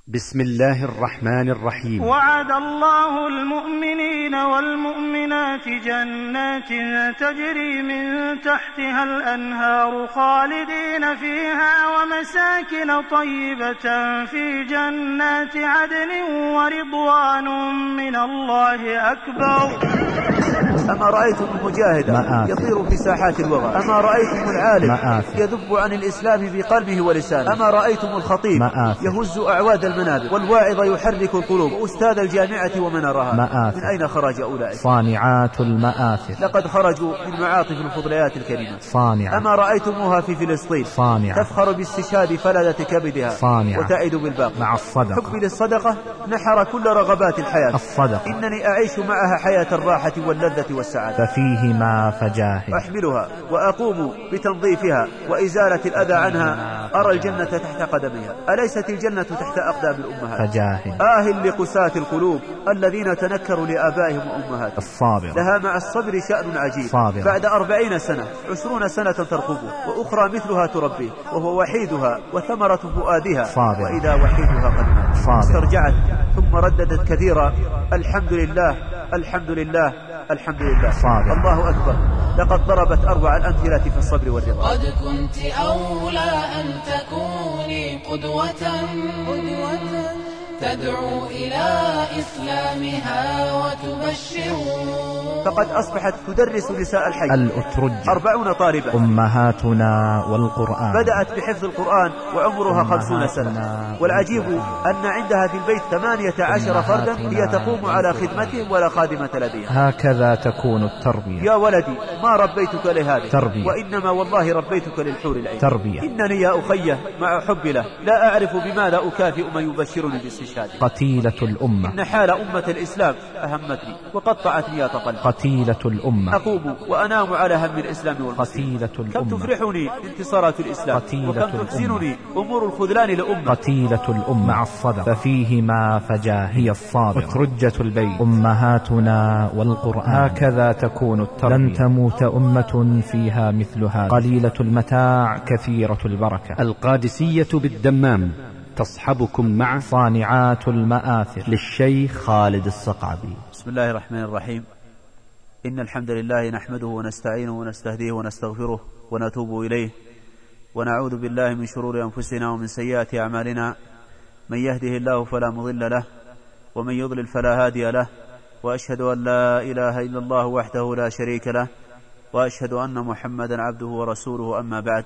بسم الله الرحمن الرحيم. وعد الله المؤمنين والمؤمنات جنات تجري من تحتها الأنهار خالدين فيها ومساكن طيبة في جنات عدن ورضوان من الله أكبر. أما رأيتم المجاهد يطير في ساحات الوغى؟ أما رأيتم العالم يذب عن الإسلام بقلبه ولسانه؟ أما رأيتم الخطيب يهز أعواد المنابر والواعظ يحرك القلوب وأستاذ الجامعة ومنارها؟ من أين خرج أولئك؟ صانعات المآثر، لقد خرجوا من معاطف الفضليات الكريمة. صانعة. أما رأيتموها في فلسطين؟ صانعة. تفخر باستشهاد فلذة كبدها، صانعة. وتعد بالباقي. مع الصدقة. حبي للصدقة نحر كل رغبات الحياة. الصدقة. إنني أعيش معها حياة الراحة واللذة والسعادة. ففيهما فجاهد. أحملها وأقوم بتنظيفها وإزالة الأذى عنها، أرى الجنة تحت قدمها. أليست الجنة تحت أقدام الأمهات؟ فجاهد. لقساة القلوب الذين تنكروا لآبائهم وأمهاتهم. الصابر. لها مع الصبر شأن عجيب. صابر. بعد 40 سنة 20 سنة ترقبه، وأخرى مثلها تربيه، وهو وحيدها وثمرة فؤادها. صابر. وإذا وحيدها قد مات استرجعت ثم رددت كثيرا: الحمد لله الحمد لله الحمد لله. صابر. الله أكبر. لقد ضربت أروع الأمثلة في الصبر والرضا. قد كنت أولى أن تكوني قدوة تدعو إلى إسلامها وتبشر. فقد أصبحت تدرس نساء الحي الأترج 40 طالبة. أمهاتنا والقرآن. بدأت بحفظ القرآن وعمرها 50 سنة، والعجيب أن عندها في البيت 18 فردا هي تقوم على خدمتهم ولا خادمة لديها. هكذا تكون التربية. يا ولدي ما ربيتك لهذا، تربية. وإنما والله ربيتك للحور العين. تربية. إنني يا أخي مع حب له لا أعرف بماذا أكافئ من يبشرني باستشهاده. قتيلة الأمة. إن حال أمة الإسلام أهمتني وقطعتني يا تقلب. قتيلة الأمة. أقوم وأنام على هم الإسلام والمسلمين. قتيلة الأمة. كم تفرحني انتصارات الإسلام، وكم تحزنني أمور الخذلان لأمة. قتيلة الأمة. مع الصدقة. ففيهما فجاهد. هي الصابرة. أترجة البيت. أمهاتنا والقرآن. هكذا تكون التربية. لن تموت أمة فيها مثلها، قليلة المتاع كثيرة البركة. القادسية بالدمام تصحبكم مع صانعات المآثر للشيخ خالد الصقعبي. بسم الله الرحمن الرحيم. إن الحمد لله نحمده ونستعينه ونستهديه ونستغفره ونتوب إليه، ونعوذ بالله من شرور أنفسنا ومن سيئات أعمالنا. من يهده الله فلا مضل له، ومن يضلل فلا هادي له، وأشهد أن لا إله إلا الله وحده لا شريك له، وأشهد أن محمدا عبده ورسوله. أما بعد،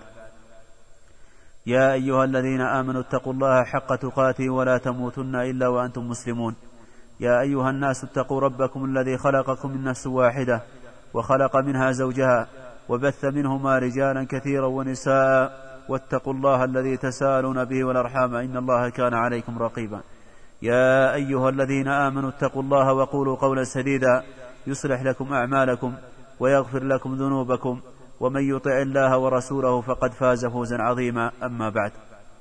يا أيها الذين آمنوا اتقوا الله حق تقاته ولا تموتن إلا وأنتم مسلمون. يا أيها الناس اتقوا ربكم الذي خلقكم من نفس واحدة وخلق منها زوجها وبث منهما رجالا كثيرا ونساء، واتقوا الله الذي تساءلون به والأرحام إن الله كان عليكم رقيبا. يا أيها الذين آمنوا اتقوا الله وقولوا قولا سديدا يصلح لكم أعمالكم ويغفر لكم ذنوبكم، ومن يطع الله ورسوله فقد فاز فوزا عظيما. أما بعد،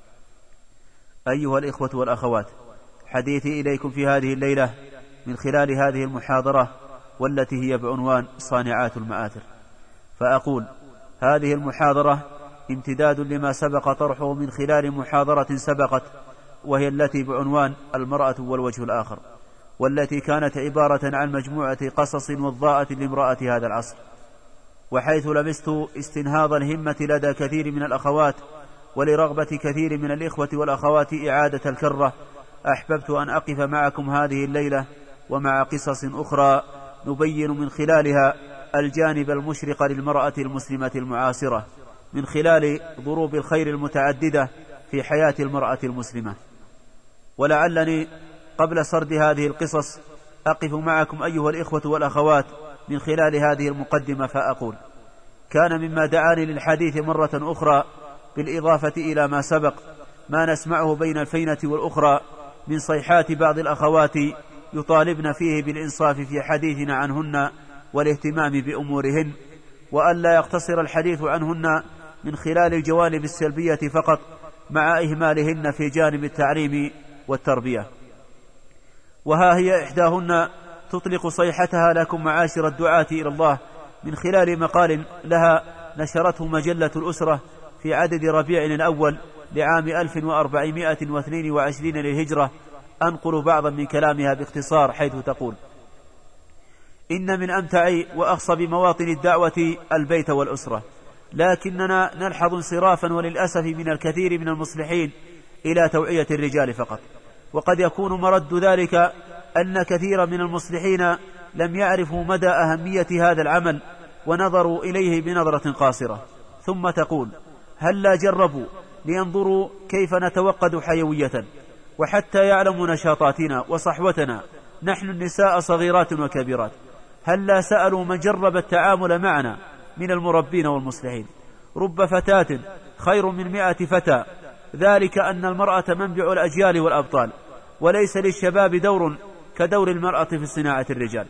أيها الإخوة والأخوات، حديثي إليكم في هذه الليلة من خلال هذه المحاضرة والتي هي بعنوان صانعات المآثر. فأقول هذه المحاضرة امتداد لما سبق طرحه من خلال محاضرة سبقت، وهي التي بعنوان المرأة والوجه الآخر، والتي كانت عبارة عن مجموعة قصص وضاءة لامرأة هذا العصر. وحيث لمست استنهاض الهمة لدى كثير من الأخوات ولرغبة كثير من الإخوة والأخوات إعادة الكرة، أحببت أن أقف معكم هذه الليلة ومع قصص أخرى نبين من خلالها الجانب المشرق للمرأة المسلمة المعاصرة من خلال ضروب الخير المتعددة في حياة المرأة المسلمة. ولعلني قبل سرد هذه القصص أقف معكم أيها الإخوة والأخوات من خلال هذه المقدمة، فأقول كان مما دعاني للحديث مرة أخرى بالإضافة إلى ما سبق ما نسمعه بين الفينة والأخرى من صيحات بعض الأخوات يطالبن فيه بالإنصاف في حديثنا عنهن والاهتمام بأمورهن، وأن لا يقتصر الحديث عنهن من خلال الجوانب السلبية فقط مع إهمالهن في جانب التعليم والتربية. وها هي إحداهن تطلق صيحتها لكم معاشر الدعاة إلى الله من خلال مقال لها نشرته مجلة الأسرة في عدد ربيع الأول لعام 1422 للهجرة أنقل بعضا من كلامها باختصار، حيث تقول: إن من أمتع وأخصب مواطن الدعوة البيت والأسرة، لكننا نلحظ انصرافا وللأسف من الكثير من المصلحين إلى توعية الرجال فقط، وقد يكون مرد ذلك أن كثيرا من المصلحين لم يعرفوا مدى أهمية هذا العمل ونظروا إليه بنظرة قاصرة. ثم تقول: هل لا جربوا لينظروا كيف نتوقد حيوية، وحتى يعلموا نشاطاتنا وصحوتنا نحن النساء صغيرات وكبيرات؟ هل لا سألوا من جرب التعامل معنا من المربين والمصلحين؟ رب فتاة خير من 100 فتى، ذلك أن المرأة منبع الأجيال والأبطال، وليس للشباب دور كدور المرأة في صناعة الرجال.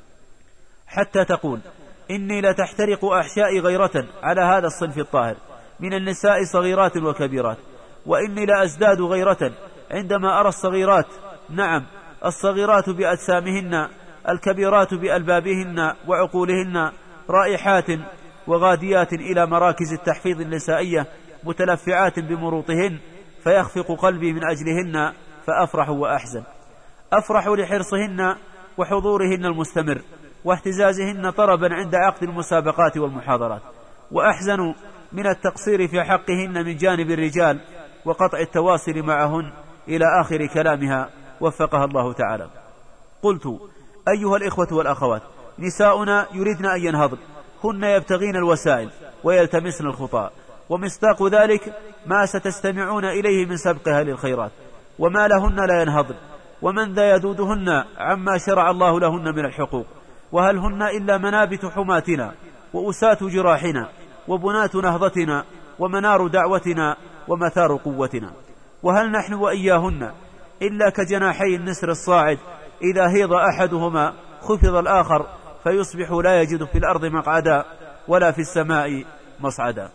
حتى تقول: إني لتحترق أحشائي غيرة على هذا الصنف الطاهر من النساء صغيرات وكبيرات، وإني لأزداد غيرة عندما أرى الصغيرات، نعم الصغيرات بأجسامهن، الكبيرات بألبابهن وعقولهن، رائحات وغاديات إلى مراكز التحفيظ النسائية متلفعات بمروطهن، فيخفق قلبي من أجلهن، فأفرح وأحزن. أفرح لحرصهن وحضورهن المستمر واهتزازهن طربا عند عقد المسابقات والمحاضرات، وأحزن من التقصير في حقهن من جانب الرجال وقطع التواصل معهن، إلى آخر كلامها وفقها الله تعالى. قلت: أيها الإخوة والأخوات، نساؤنا يريدن أن ينهضن، هن يبتغين الوسائل ويلتمسن الخطى، ومصداق ذلك ما ستستمعون إليه من سبقها للخيرات، وما لهن لا ينهضن، ومن ذا يدودهن عما شرع الله لهن من الحقوق، وهل هن إلا منابت حماتنا وأسات جراحنا وبنات نهضتنا ومنار دعوتنا ومثار قوتنا، وهل نحن وإياهن إلا كجناحي النسر الصاعد، إذا هيض أحدهما خفض الآخر، فيصبح لا يجد في الأرض مقعدا ولا في السماء مصعدا.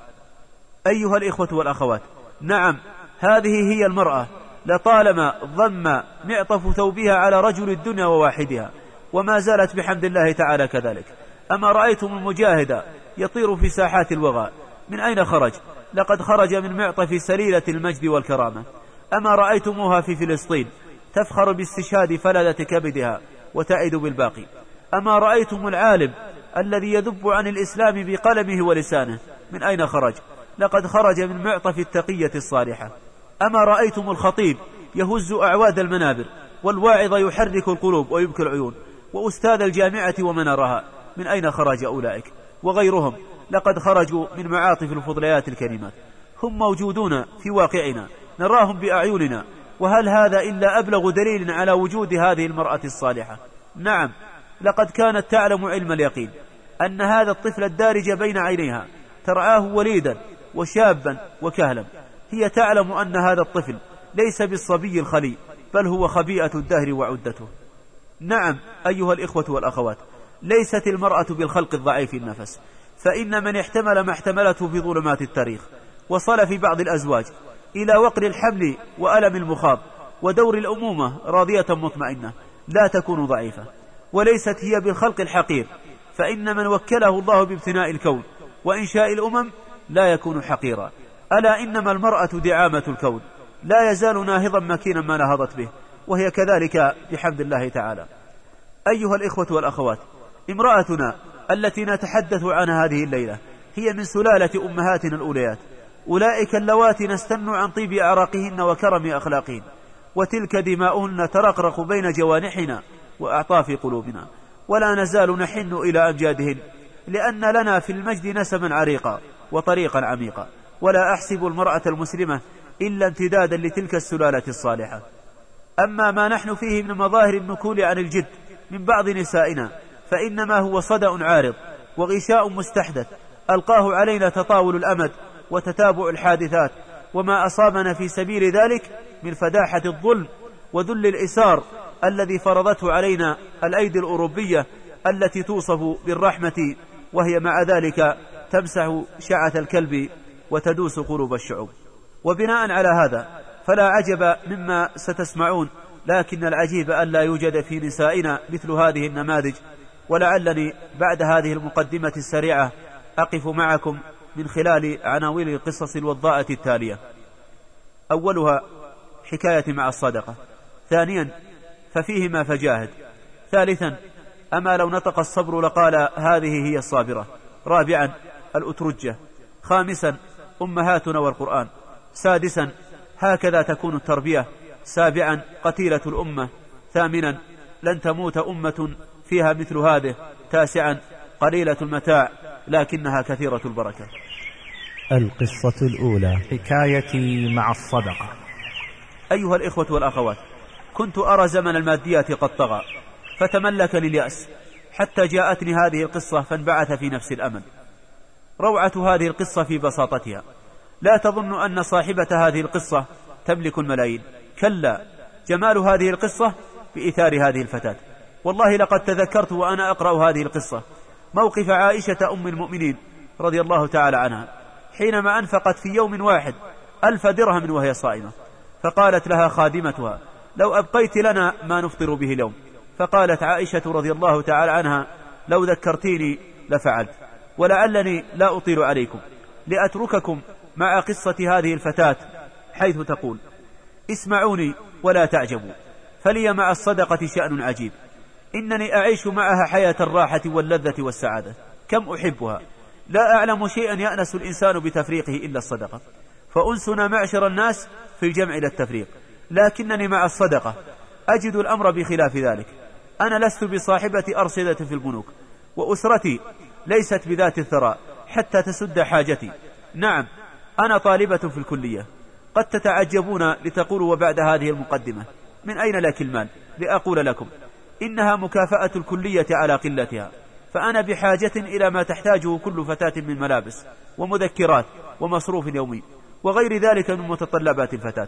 أيها الإخوة والأخوات، نعم هذه هي المرأة، لطالما ضم معطف ثوبها على رجل الدنيا وواحدها، وما زالت بحمد الله تعالى كذلك. أما رأيتم المجاهد يطير في ساحات الوغى، من أين خرج؟ لقد خرج من معطف سليلة المجد والكرامة. أما رأيتموها في فلسطين تفخر باستشهاد فلذة كبدها وتعد بالباقي؟ أما رأيتم العالم الذي يذب عن الإسلام بقلمه ولسانه، من أين خرج؟ لقد خرج من معطف التقية الصالحة. أما رأيتم الخطيب يهز أعواد المنابر، والواعظ يحرك القلوب ويبكي العيون، وأستاذ الجامعة ومنارها، من أين خرج أولئك وغيرهم؟ لقد خرجوا من معاطف الفضليات الكريمات، هم موجودون في واقعنا، نراهم بأعيننا، وهل هذا إلا أبلغ دليل على وجود هذه المرأة الصالحة؟ نعم، لقد كانت تعلم علم اليقين أن هذا الطفل الدارج بين عينيها ترعاه وليدا وشابا وكهلا، هي تعلم أن هذا الطفل ليس بالصبي الخلي، بل هو خبيئة الدهر وعدته. نعم أيها الإخوة والأخوات، ليست المرأة بالخلق الضعيف النفس، فإن من احتمل ما احتملته في ظلمات التاريخ وصل في بعض الأزواج إلى وقر الحمل وألم المخاض ودور الأمومة راضية مطمئنة لا تكون ضعيفة، وليست هي بالخلق الحقير، فإن من وكله الله بابتناء الكون وإنشاء الأمم لا يكون حقيرا. ألا إنما المرأة دعامة الكون، لا يزال ناهضا مكينا ما نهضت به، وهي كذلك بحمد الله تعالى. أيها الإخوة والأخوات، امرأتنا التي نتحدث عنها هذه الليلة هي من سلالة أمهاتنا الأوليات، أولئك اللواتي نستن عن طيب أعراقهن وكرم أخلاقهن، وتلك دماؤهن ترقرق بين جوانحنا وأعطاف قلوبنا، ولا نزال نحن إلى أمجادهن، لأن لنا في المجد نسبا عريقا وطريقا عميقا، ولا أحسب المرأة المسلمة إلا امتدادا لتلك السلالة الصالحة. أما ما نحن فيه من مظاهر النكول عن الجد من بعض نسائنا، فإنما هو صدأ عارض وغشاء مستحدث ألقاه علينا تطاول الأمد وتتابع الحادثات، وما أصابنا في سبيل ذلك من فداحة الظلم وذل الإسار الذي فرضته علينا الأيدي الأوروبية التي توصف بالرحمة، وهي مع ذلك تمسح شعث الكلب وتدوس قلوب الشعوب. وبناء على هذا فلا عجب مما ستسمعون، لكن العجيب أن لا يوجد في نسائنا مثل هذه النماذج. ولعلني بعد هذه المقدمة السريعة أقف معكم من خلال عناوين القصص الوضاءة التالية. أولها حكاية مع الصدقة. ثانيا ففيهما فجاهد. ثالثا أما لو نطق الصبر لقال هذه هي الصابرة. رابعا الأترجة. خامسا أمهاتنا والقرآن. سادسا هكذا تكون التربية. سابعا قتيلة الأمة. ثامنا لن تموت أمة فيها مثل هذه. تاسعا قليلة المتاع لكنها كثيرة البركة. القصة الأولى حكايتي مع الصدقة. أيها الإخوة والأخوات، كنت أرى زمن الماديات قد طغى فتملكني اليأس حتى جاءتني هذه القصة فانبعث في نفس الأمل. روعة هذه القصة في بساطتها. لا تظن أن صاحبة هذه القصة تملك الملايين، كلا، جمال هذه القصة بإثار هذه الفتاة. والله لقد تذكرت وأنا أقرأ هذه القصة موقف عائشة أم المؤمنين رضي الله تعالى عنها حينما أنفقت في يوم واحد 1000 درهم وهي صائمة، فقالت لها خادمتها لو أبقيت لنا ما نفطر به اليوم. فقالت عائشة رضي الله تعالى عنها لو ذكرتيني لفعلت، ولعلني لا أطيل عليكم لأترككم مع قصة هذه الفتاة حيث تقول: اسمعوني ولا تعجبوا، فلي مع الصدقة شأن عجيب، إنني أعيش معها حياة الراحة واللذة والسعادة، كم أحبها، لا أعلم شيئا يأنس الإنسان بتفريقه إلا الصدقة، فأنسنا معشر الناس في الجمع إلى التفريق، لكنني مع الصدقة أجد الأمر بخلاف ذلك. أنا لست بصاحبة أرصدة في البنوك، وأسرتي ليست بذات الثراء حتى تسد حاجتي. نعم، أنا طالبة في الكلية. قد تتعجبون لتقولوا وبعد هذه المقدمة من أين لك المال؟ لأقول لكم إنها مكافأة الكلية على قلتها، فأنا بحاجة إلى ما تحتاجه كل فتاة من ملابس ومذكرات ومصروف يومي وغير ذلك من متطلبات الفتاة،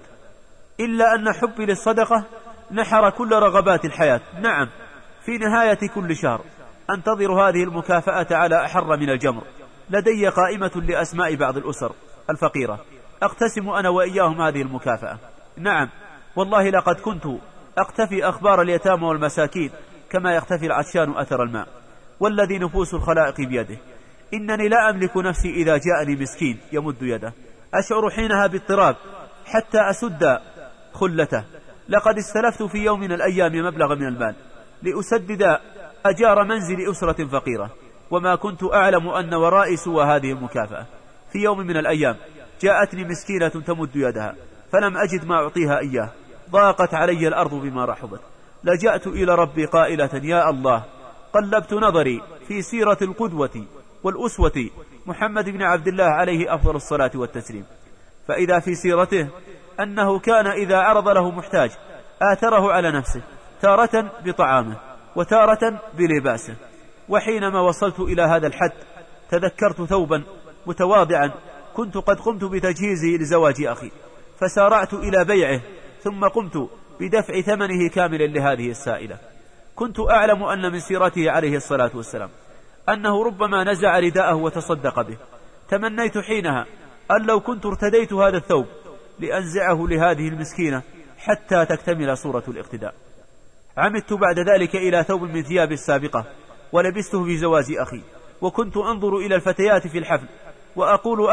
إلا أن حبي للصدقة نحر كل رغبات الحياة. نعم، في نهاية كل شهر أنتظر هذه المكافأة على أحر من الجمر. لدي قائمة لأسماء بعض الأسر الفقيرة أقتسم أنا وإياهم هذه المكافأة. نعم والله لقد كنت أقتفي أخبار اليتامى والمساكين كما يختفي العطشان أثر الماء، والذي نفوس الخلائق بيده، إنني لا أملك نفسي إذا جاءني مسكين يمد يده، أشعر حينها باضطراب حتى أسد خلته. لقد استلفت في يوم من الأيام مبلغ من المال لأسدد أجار منزل أسرة فقيرة، وما كنت أعلم أن ورائي سوى هذه المكافأة. في يوم من الأيام جاءتني مسكينة تمد يدها فلم أجد ما أعطيها إياه، ضاقت علي الأرض بما رحبت، لجأت إلى ربي قائلة: يا الله، قلبت نظري في سيرة القدوة والأسوة محمد بن عبد الله عليه أفضل الصلاة والتسليم، فإذا في سيرته أنه كان إذا عرض له محتاج آثره على نفسه، تارة بطعامه وتارة بلباسه. وحينما وصلت إلى هذا الحد تذكرت ثوبا متواضعا كنت قد قمت بتجهيزه لزواج أخي، فسارعت إلى بيعه ثم قمت بدفع ثمنه كاملا لهذه السائلة. كنت أعلم أن من سيرته عليه الصلاة والسلام أنه ربما نزع رداءه وتصدق به. تمنيت حينها أن لو كنت ارتديت هذا الثوب لأنزعه لهذه المسكينة حتى تكتمل صورة الاقتداء. عمدت بعد ذلك إلى ثوب من ثيابي السابقة ولبسته في زواج أخي، وكنت أنظر إلى الفتيات في الحفل وأقول: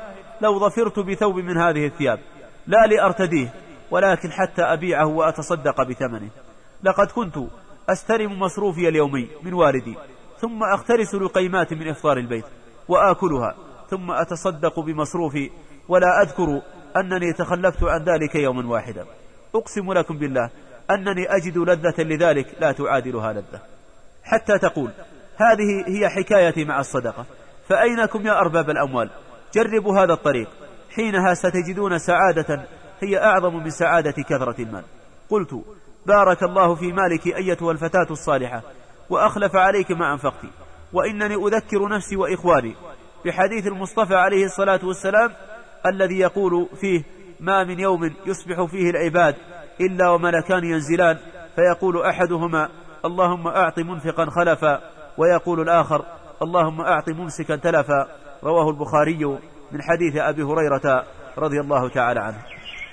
لو ظفرت بثوب من هذه الثياب، لا لأرتديه ولكن حتى أبيعه وأتصدق بثمنه. لقد كنت أستلم مصروفي اليومي من والدي، ثم أخترس لقيمات من إفطار البيت وآكلها، ثم أتصدق بمصروفي، ولا أذكر أنني تخلفت عن ذلك يوما واحدا. أقسم لكم بالله أنني أجد لذة لذلك لا تعادلها لذة. حتى تقول: هذه هي حكايتي مع الصدقة، فأينكم يا أرباب الأموال؟ جربوا هذا الطريق، حينها ستجدون سعادة هي أعظم من سعادة كثرة المال. قلت: بارك الله في مالك أيتها الفتاة الصالحة، وأخلف عليك ما أنفقت، وإنني أذكر نفسي وإخواني بحديث المصطفى عليه الصلاة والسلام الذي يقول فيه: ما من يوم يصبح فيه العباد إلا وملكان ينزلان، فيقول أحدهما: اللهم أعط منفقا خلفا، ويقول الآخر: اللهم أعط ممسكا تلفا. رواه البخاري من حديث أبي هريرة رضي الله تعالى عنه.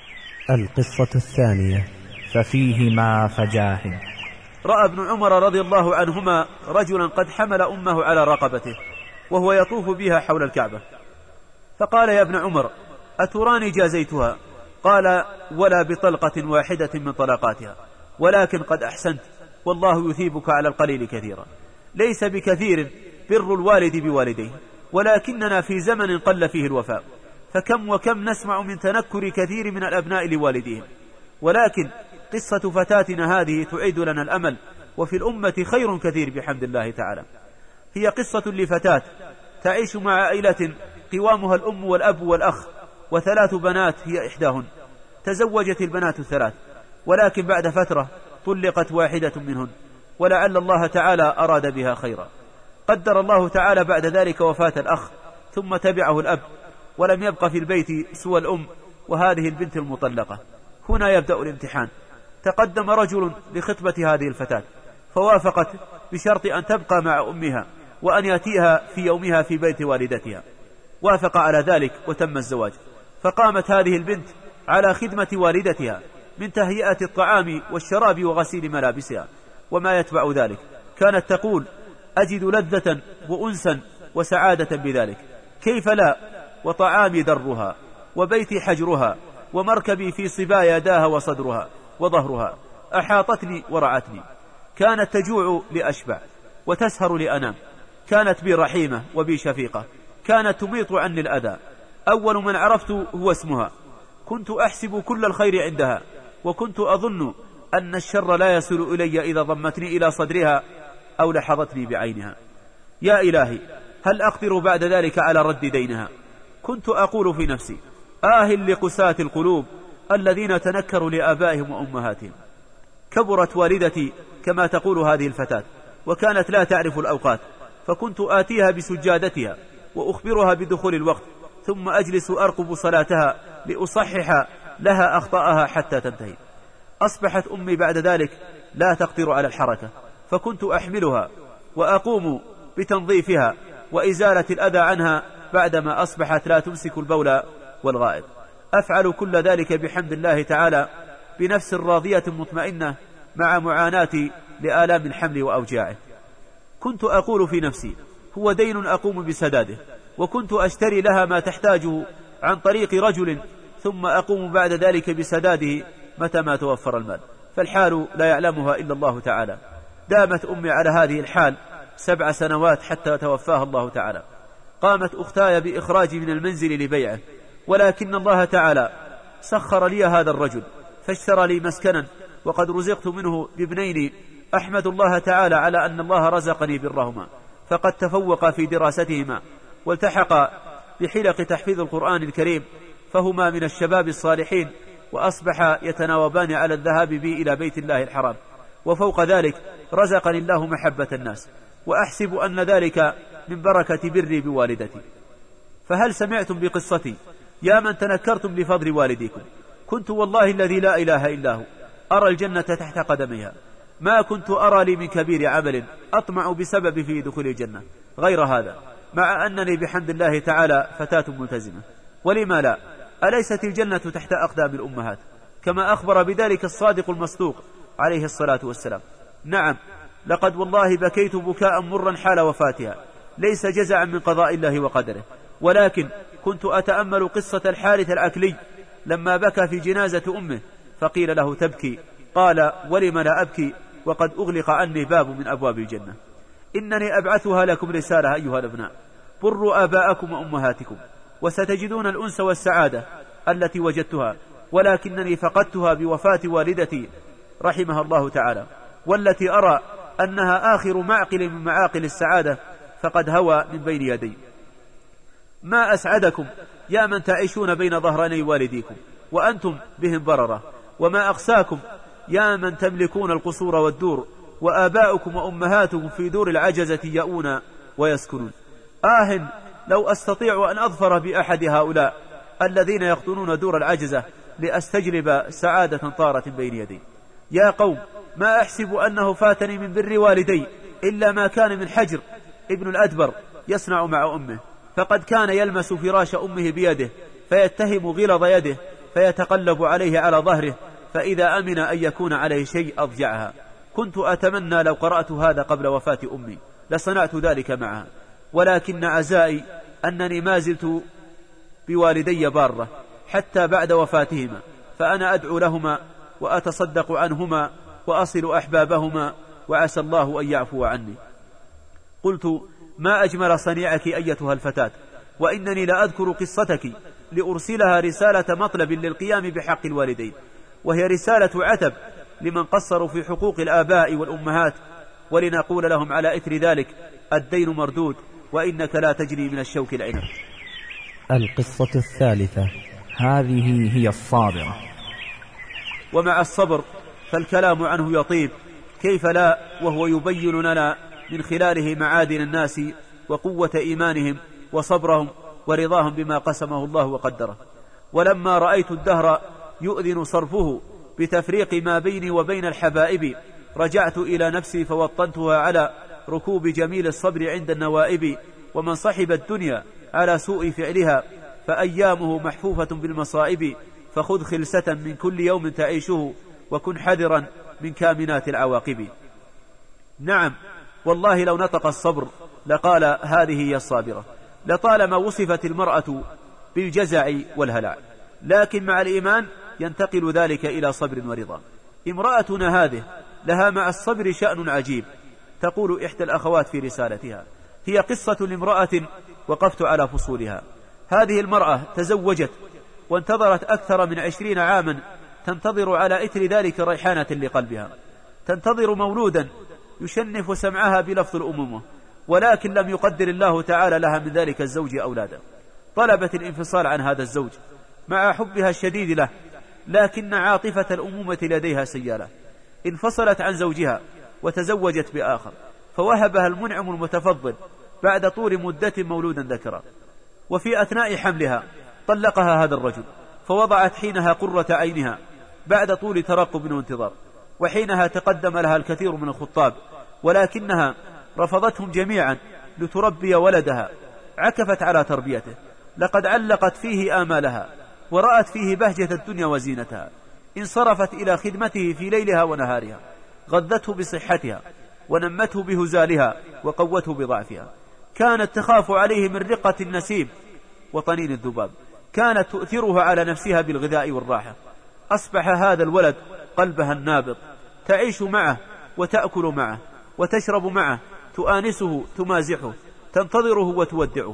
القصة الثانية ففيهما فجاهد. رأى ابن عمر رضي الله عنهما رجلا قد حمل أمه على رقبته وهو يطوف بها حول الكعبة، فقال: يا ابن عمر، أتراني جازيتها؟ قال: ولا بطلقة واحدة من طلقاتها، ولكن قد أحسنت، والله يثيبك على القليل كثيرا. ليس بكثير بر الوالد بوالديه، ولكننا في زمن قل فيه الوفاء، فكم وكم نسمع من تنكر كثير من الأبناء لوالديهم. ولكن قصة فتاتنا هذه تعيد لنا الأمل، وفي الأمة خير كثير بحمد الله تعالى. هي قصة لفتاة تعيش مع عائلة قوامها الأم والأب والأخ و3 بنات هي إحداهن. تزوجت البنات ال3، ولكن بعد فترة طلقت واحدة منهن، ولعل الله تعالى أراد بها خيرا. قدر الله تعالى بعد ذلك وفاة الأخ، ثم تبعه الأب، ولم يبق في البيت سوى الأم وهذه البنت المطلقة. هنا يبدأ الامتحان. تقدم رجل لخطبة هذه الفتاة، فوافقت بشرط أن تبقى مع أمها وأن يأتيها في يومها في بيت والدتها. وافق على ذلك وتم الزواج. فقامت هذه البنت على خدمة والدتها من تهيئة الطعام والشراب وغسيل ملابسها وما يتبع ذلك. كانت تقول: أجد لذة وأنسا وسعادة بذلك، كيف لا، وطعامي درها، وبيتي حجرها، ومركبي في صبا يداها وصدرها وظهرها، أحاطتني ورعتني. كانت تجوع لأشبع وتسهر لأنام. كانت بي رحيمة وبي شفيقة، كانت تميط عني الأذى. أول من عرفت هو اسمها. كنت أحسب كل الخير عندها، وكنت أظن أن الشر لا يصل إلي إذا ضمتني إلى صدرها أو لحظتني بعينها. يا إلهي، هل أقدر بعد ذلك على رد دينها؟ كنت أقول في نفسي: لقساة القلوب الذين تنكروا لآبائهم وأمهاتهم. كبرت والدتي كما تقول هذه الفتاة، وكانت لا تعرف الأوقات، فكنت آتيها بسجادتها وأخبرها بدخول الوقت، ثم أجلس أرقب صلاتها لأصحح لها أخطاءها حتى تنتهي. أصبحت أمي بعد ذلك لا تقدر على الحركة، فكنت أحملها وأقوم بتنظيفها وإزالة الأذى عنها بعدما أصبحت لا تمسك البول والغائط. أفعل كل ذلك بحمد الله تعالى بنفس راضية مطمئنة مع معاناتي لآلام الحمل وأوجاعه. كنت أقول في نفسي: هو دين أقوم بسداده، وكنت أشتري لها ما تحتاجه عن طريق رجل، ثم أقوم بعد ذلك بسداده متى ما توفر المال، فالحال لا يعلمها إلا الله تعالى. دامت أمي على هذه الحال 7 سنوات حتى توفاها الله تعالى. قامت أختاي بإخراجي من المنزل لبيعه، ولكن الله تعالى سخر لي هذا الرجل فاشترى لي مسكنا، وقد رزقت منه بابنين. أحمد الله تعالى على أن الله رزقني برهما، فقد تفوق في دراستهما والتحق بحلق تحفيظ القرآن الكريم، فهما من الشباب الصالحين، وأصبح يتناوبان على الذهاب بي إلى بيت الله الحرام. وفوق ذلك رزقني الله محبة الناس، وأحسب أن ذلك من بركة بري بوالدتي. فهل سمعتم بقصتي يا من تنكرتم لفضل والديكم؟ كنت والله الذي لا إله إلا هو أرى الجنة تحت قدميها. ما كنت أرى لي من كبير عمل أطمع بسبب في دخول الجنة غير هذا، مع أنني بحمد الله تعالى فتاة ملتزمة. ولما لا؟ أليست الجنة تحت أقدام الأمهات كما أخبر بذلك الصادق المصدوق عليه الصلاة والسلام؟ نعم، لقد والله بكيت بكاء مرا حال وفاتها، ليس جزعا من قضاء الله وقدره، ولكن كنت أتأمل قصة الحارث العكلي لما بكى في جنازة أمه، فقيل له: تبكي؟ قال: ولم لا أبكي وقد أغلق عني باب من أبواب الجنة. إنني أبعثها لكم رسالة أيها الأبناء: بروا آباءكم وأمهاتكم، وستجدون الأنس والسعادة التي وجدتها، ولكنني فقدتها بوفاة والدتي رحمها الله تعالى، والتي أرى أنها آخر معقل من معاقل السعادة، فقد هوى من بين يدي. ما أسعدكم يا من تعيشون بين ظهراني والديكم وأنتم بهم بررة، وما أقساكم يا من تملكون القصور والدور، وآباؤكم وأمهاتكم في دور العجزة يأون ويسكنون. لو أستطيع أن أظفر بأحد هؤلاء الذين يقطنون دور العجزة لأستجلب سعادة طارت بين يدي. يا قوم، ما أحسب أنه فاتني من بر والدي إلا ما كان من حجر ابن الأدبر يصنع مع أمه، فقد كان يلمس فراش أمه بيده فيتهم غلظ يده فيتقلب عليه على ظهره، فإذا أمن أن يكون عليه شيء أضجعها. كنت أتمنى لو قرأت هذا قبل وفاة أمي لصنعت ذلك معها، ولكن عزائي أنني ما زلت بوالدي بارة، حتى بعد وفاتهما، فأنا أدعو لهما وأتصدق عنهما وأصل أحبابهما، وعسى الله أن يعفو عني. قلت: ما أجمل صنيعك أيتها الفتاة، وإنني لأذكر قصتك لأرسلها رسالة مطلب للقيام بحق الوالدين، وهي رسالة عتب لمن قصروا في حقوق الآباء والأمهات، ولنقول لهم على إثر ذلك: الدين مردود، وإنك لا تجري من الشوك العنب. القصة الثالثة. هذه هي الصابرة. ومع الصبر فالكلام عنه يطيب، كيف لا، وهو يبين لنا من خلاله معادن الناس وقوة إيمانهم وصبرهم ورضاهم بما قسمه الله وقدره. ولما رأيت الدهر يؤذن صرفه بتفريق ما بيني وبين الحبائب، رجعت إلى نفسي فوطنتها على ركوب جميل الصبر عند النوائب. ومن صحب الدنيا على سوء فعلها فأيامه محفوفة بالمصائب، فخذ خلسة من كل يوم تعيشه، وكن حذرا من كامنات العواقب. نعم والله لو نطق الصبر لقال: هذه هي الصابرة. لطالما وصفت المرأة بالجزع والهلع، لكن مع الإيمان ينتقل ذلك إلى صبر ورضا. امرأتنا هذه لها مع الصبر شأن عجيب. تقول إحدى الأخوات في رسالتها: هي قصة لامرأة وقفت على فصولها. هذه المرأة تزوجت وانتظرت أكثر من 20 عاما، تنتظر على إثر ذلك ريحانة لقلبها، تنتظر مولودا يشنف سمعها بلفظ الأمومة، ولكن لم يقدر الله تعالى لها من ذلك الزوج أولادا. طلبت الانفصال عن هذا الزوج مع حبها الشديد له، لكن عاطفة الأمومة لديها سيالة. انفصلت عن زوجها وتزوجت بآخر، فوهبها المنعم المتفضل بعد طول مدة مولودا ذكرا. وفي أثناء حملها طلقها هذا الرجل، فوضعت حينها قرة عينها بعد طول ترقب وانتظار. وحينها تقدم لها الكثير من الخطاب، ولكنها رفضتهم جميعا لتربي ولدها. عكفت على تربيته، لقد علقت فيه آمالها ورأت فيه بهجة الدنيا وزينتها. انصرفت إلى خدمته في ليلها ونهارها، غذته بصحتها ونمته بهزالها وقوته بضعفها. كانت تخاف عليه من رقة النسيم وطنين الذباب، كانت تؤثرها على نفسها بالغذاء والراحة. أصبح هذا الولد قلبها النابض، تعيش معه وتأكل معه وتشرب معه، تؤانسه تمازحه، تنتظره وتودعه.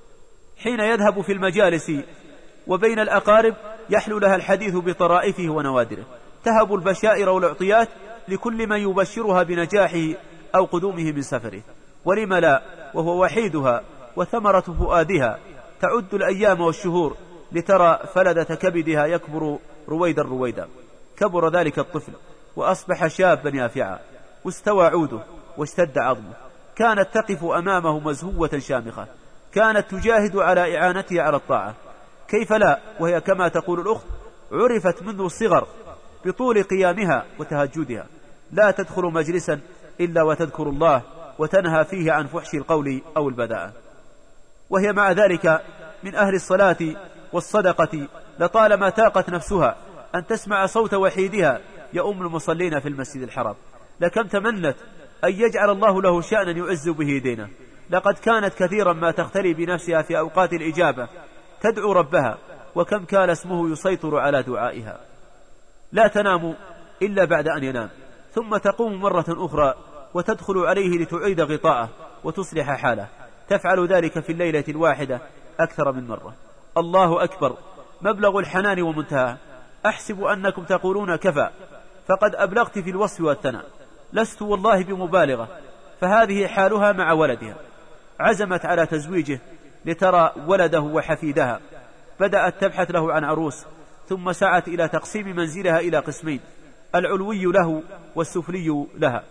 حين يذهب في المجالس وبين الأقارب يحلو لها الحديث بطرائفه ونوادره، تهب البشائر والعطيات لكل من يبشرها بنجاحه أو قدومه من سفره. ولم لا، وهو وحيدها وثمرة فؤادها. تعد الأيام والشهور لترى فلدة كبدها يكبر رويدا رويدا. كبر ذلك الطفل وأصبح شابا يافعا، واستوى عوده واشتد عظمه. كانت تقف أمامه مزهوة شامخة، كانت تجاهد على إعانته على الطاعة. كيف لا، وهي كما تقول الأخت عرفت منذ الصغر بطول قيامها وتهجدها، لا تدخل مجلسا إلا وتذكر الله وتنهى فيه عن فحش القول أو البذاءة. وهي مع ذلك من أهل الصلاة والصدقة، لطالما تاقت نفسها أن تسمع صوت وحيدها يؤم المصلين في المسجد الحرام. لكم تمنت أن يجعل الله له شأنا يعز به دينه. لقد كانت كثيرا ما تختلي بنفسها في أوقات الإجابة تدعو ربها، وكم كان اسمه يسيطر على دعائها. لا تنام إلا بعد أن ينام، ثم تقوم مرة أخرى وتدخل عليه لتعيد غطاءه وتصلح حاله. تفعل ذلك في الليلة الواحدة أكثر من مرة. الله أكبر، مبلغ الحنان ومنتهى. أحسب أنكم تقولون كفى، فقد أبلغت في الوصف والثناء. لست والله بمبالغة، فهذه حالها مع ولدها. عزمت على تزويجه لترى ولده وحفيدها. بدأت تبحث له عن عروس، ثم سعت إلى تقسيم منزلها إلى قسمين، العلوي له والسفلي لها.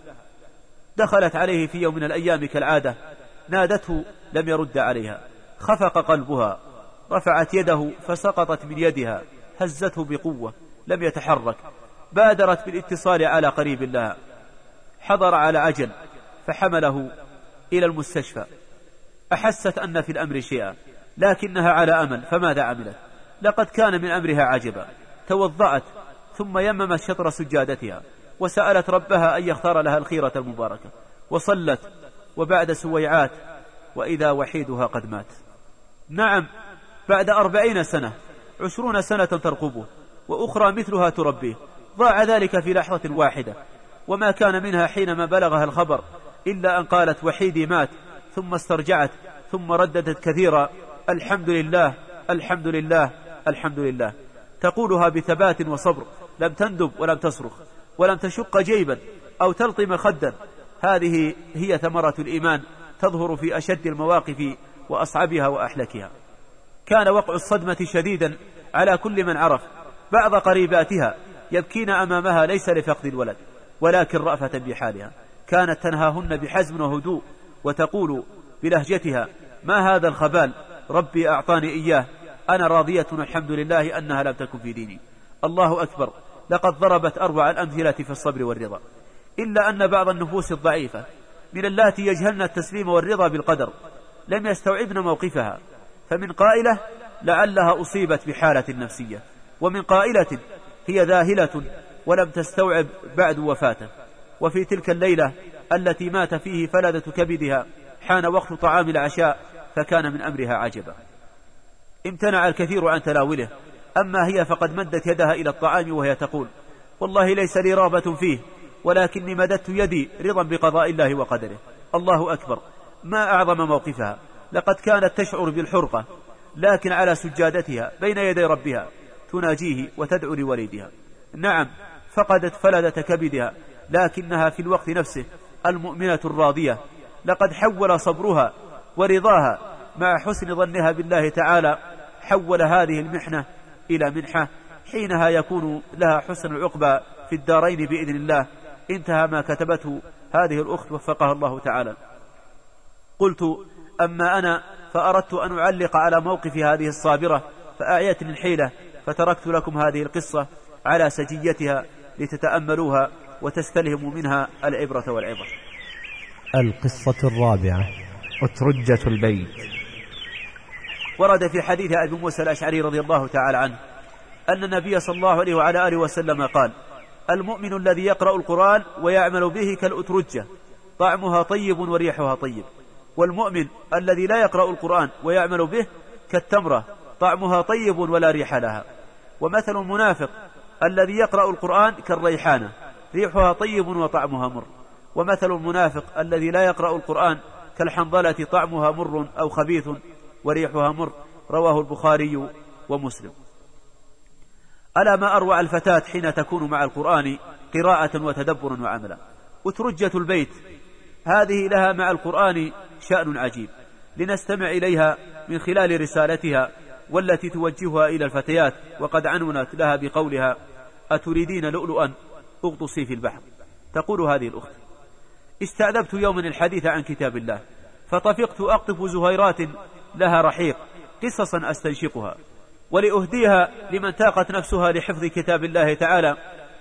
دخلت عليه في يوم من الأيام كالعادة، نادته لم يرد عليها. خفق قلبها، رفعت يده فسقطت من يدها، هزته بقوة لم يتحرك. بادرت بالاتصال على قريب لها، حضر على عجل فحمله إلى المستشفى. أحست أن في الأمر شيئا، لكنها على أمل. فماذا عملت؟ لقد كان من أمرها عجبا. توضأت ثم يممت شطر سجادتها وسألت ربها أن يختار لها الخيرة المباركة، وصلت. وبعد سويعات وإذا وحيدها قد مات. نعم، بعد 40 سنة 20 سنة ترقبه وأخرى مثلها تربيه، ضاع ذلك في لحظة واحدة، وما كان منها حينما بلغها الخبر إلا أن قالت وحيدي مات، ثم استرجعت، ثم رددت كثيرا الحمد لله الحمد لله الحمد لله، تقولها بثبات وصبر، لم تندب ولم تصرخ ولم تشق جيبا أو تلطم خدا. هذه هي ثمرة الإيمان، تظهر في أشد المواقف وأصعبها وأحلكها. كان وقع الصدمة شديدا على كل من عرف بعض قريباتها يبكين أمامها، ليس لفقد الولد ولكن رأفة بحالها. كانت تنهاهن بحزم وهدوء وتقول بلهجتها ما هذا الخبال، ربي أعطاني إياه، أنا راضية الحمد لله أنها لم تكن في ديني. الله أكبر، لقد ضربت أروع الأمثلة في الصبر والرضا. إلا أن بعض النفوس الضعيفة من اللاتي يجهلن التسليم والرضا بالقدر لم يستوعبن موقفها، فمن قائلة لعلها أصيبت بحالة نفسية، ومن قائلة هي ذاهلة ولم تستوعب بعد وفاته. وفي تلك الليلة التي مات فيه فلذة كبدها حان وقت طعام العشاء، فكان من أمرها عجبا. امتنع الكثير عن تناوله، أما هي فقد مدت يدها إلى الطعام وهي تقول والله ليس لي رغبة فيه، ولكني مددت يدي رضا بقضاء الله وقدره. الله أكبر، ما أعظم موقفها، لقد كانت تشعر بالحرقة، لكن على سجادتها بين يدي ربها تناجيه وتدعو لوليدها. نعم، فقدت فلذة كبدها، لكنها في الوقت نفسه المؤمنة الراضية. لقد حول صبرها ورضاها مع حسن ظنها بالله تعالى، حول هذه المحنة إلى منحة، حينها يكون لها حسن العقبى في الدارين بإذن الله. انتهى ما كتبته هذه الأخت وفقها الله تعالى. قلت أما أنا فأردت أن أعلق على موقف هذه الصابرة، فأعيتني الحيلة، فتركت لكم هذه القصة على سجيتها لتتأملوها وتستلهموا منها العبرة والعظة. القصة الرابعة: أترجة البيت. ورد في حديث أبي موسى الأشعري رضي الله تعالى عنه أن النبي صلى الله عليه وعلى آله وسلم قال: المؤمن الذي يقرأ القرآن ويعمل به كالأترجة، طعمها طيب وريحها طيب. والمؤمن الذي لا يقرأ القرآن ويعمل به كالتمرة، طعمها طيب ولا ريح لها. ومثل المنافق الذي يقرأ القرآن كالريحانة، ريحها طيب وطعمها مر. ومثل المنافق الذي لا يقرأ القرآن كالحنظلة، طعمها مر أو خبيث وريحها مر. رواه البخاري ومسلم. ألا ما أروع الفتاة حين تكون مع القرآن قراءة وتدبر وعملا. أترجة البيت هذه لها مع القرآن شأن عجيب، لنستمع إليها من خلال رسالتها والتي توجهها إلى الفتيات، وقد عنونت لها بقولها: أتريدين لؤلؤا اغطسي في البحر. تقول هذه الأخت: استعذبت يوما الحديث عن كتاب الله، فطفقت أقطف زهيرات لها رحيق، قصصا أستنشقها ولأهديها لمن تاقت نفسها لحفظ كتاب الله تعالى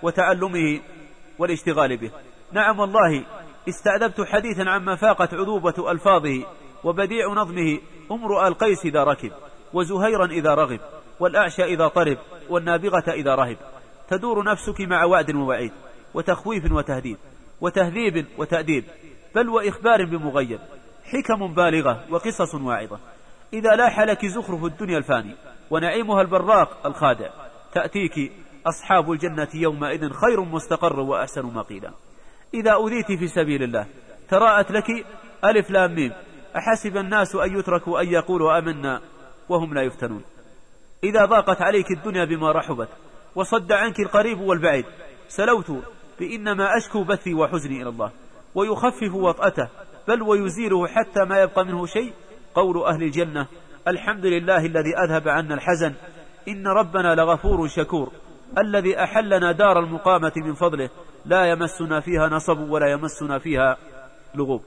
وتعلمه والاشتغال به. نعم والله، استعذبت حديثا عما فاقت عذوبة ألفاظه وبديع نظمه، امرؤ القيس إذا ركب، وزهيرا إذا رغب، والأعشى إذا طرب، والنابغة إذا رهب. تدور نفسك مع وعد ووعيد، وتخويف وتهديد، وتهذيب وتأديب، بل وإخبار بمغيب، حكم بالغة وقصص واعظة. إذا لاح لك زخرف الدنيا الفاني ونعيمها البراق الخادع، تأتيك أصحاب الجنة يومئذ خير مستقر وأحسن مقيلا. إذا أذيت في سبيل الله تراءت لك ألف لام ميم، أحسب الناس أن يتركوا أن يقولوا آمنا وهم لا يفتنون. إذا ضاقت عليك الدنيا بما رحبت وصد عنك القريب والبعيد، سلوت بإنما أشكو بثي وحزني إلى الله، ويخفف وطأته بل ويزيله حتى ما يبقى منه شيء. قول أهل الجنة: الحمد لله الذي أذهب عنا الحزن، إن ربنا لغفور شكور، الذي أحلنا دار المقامة من فضله، لا يمسنا فيها نصب ولا يمسنا فيها لغوب.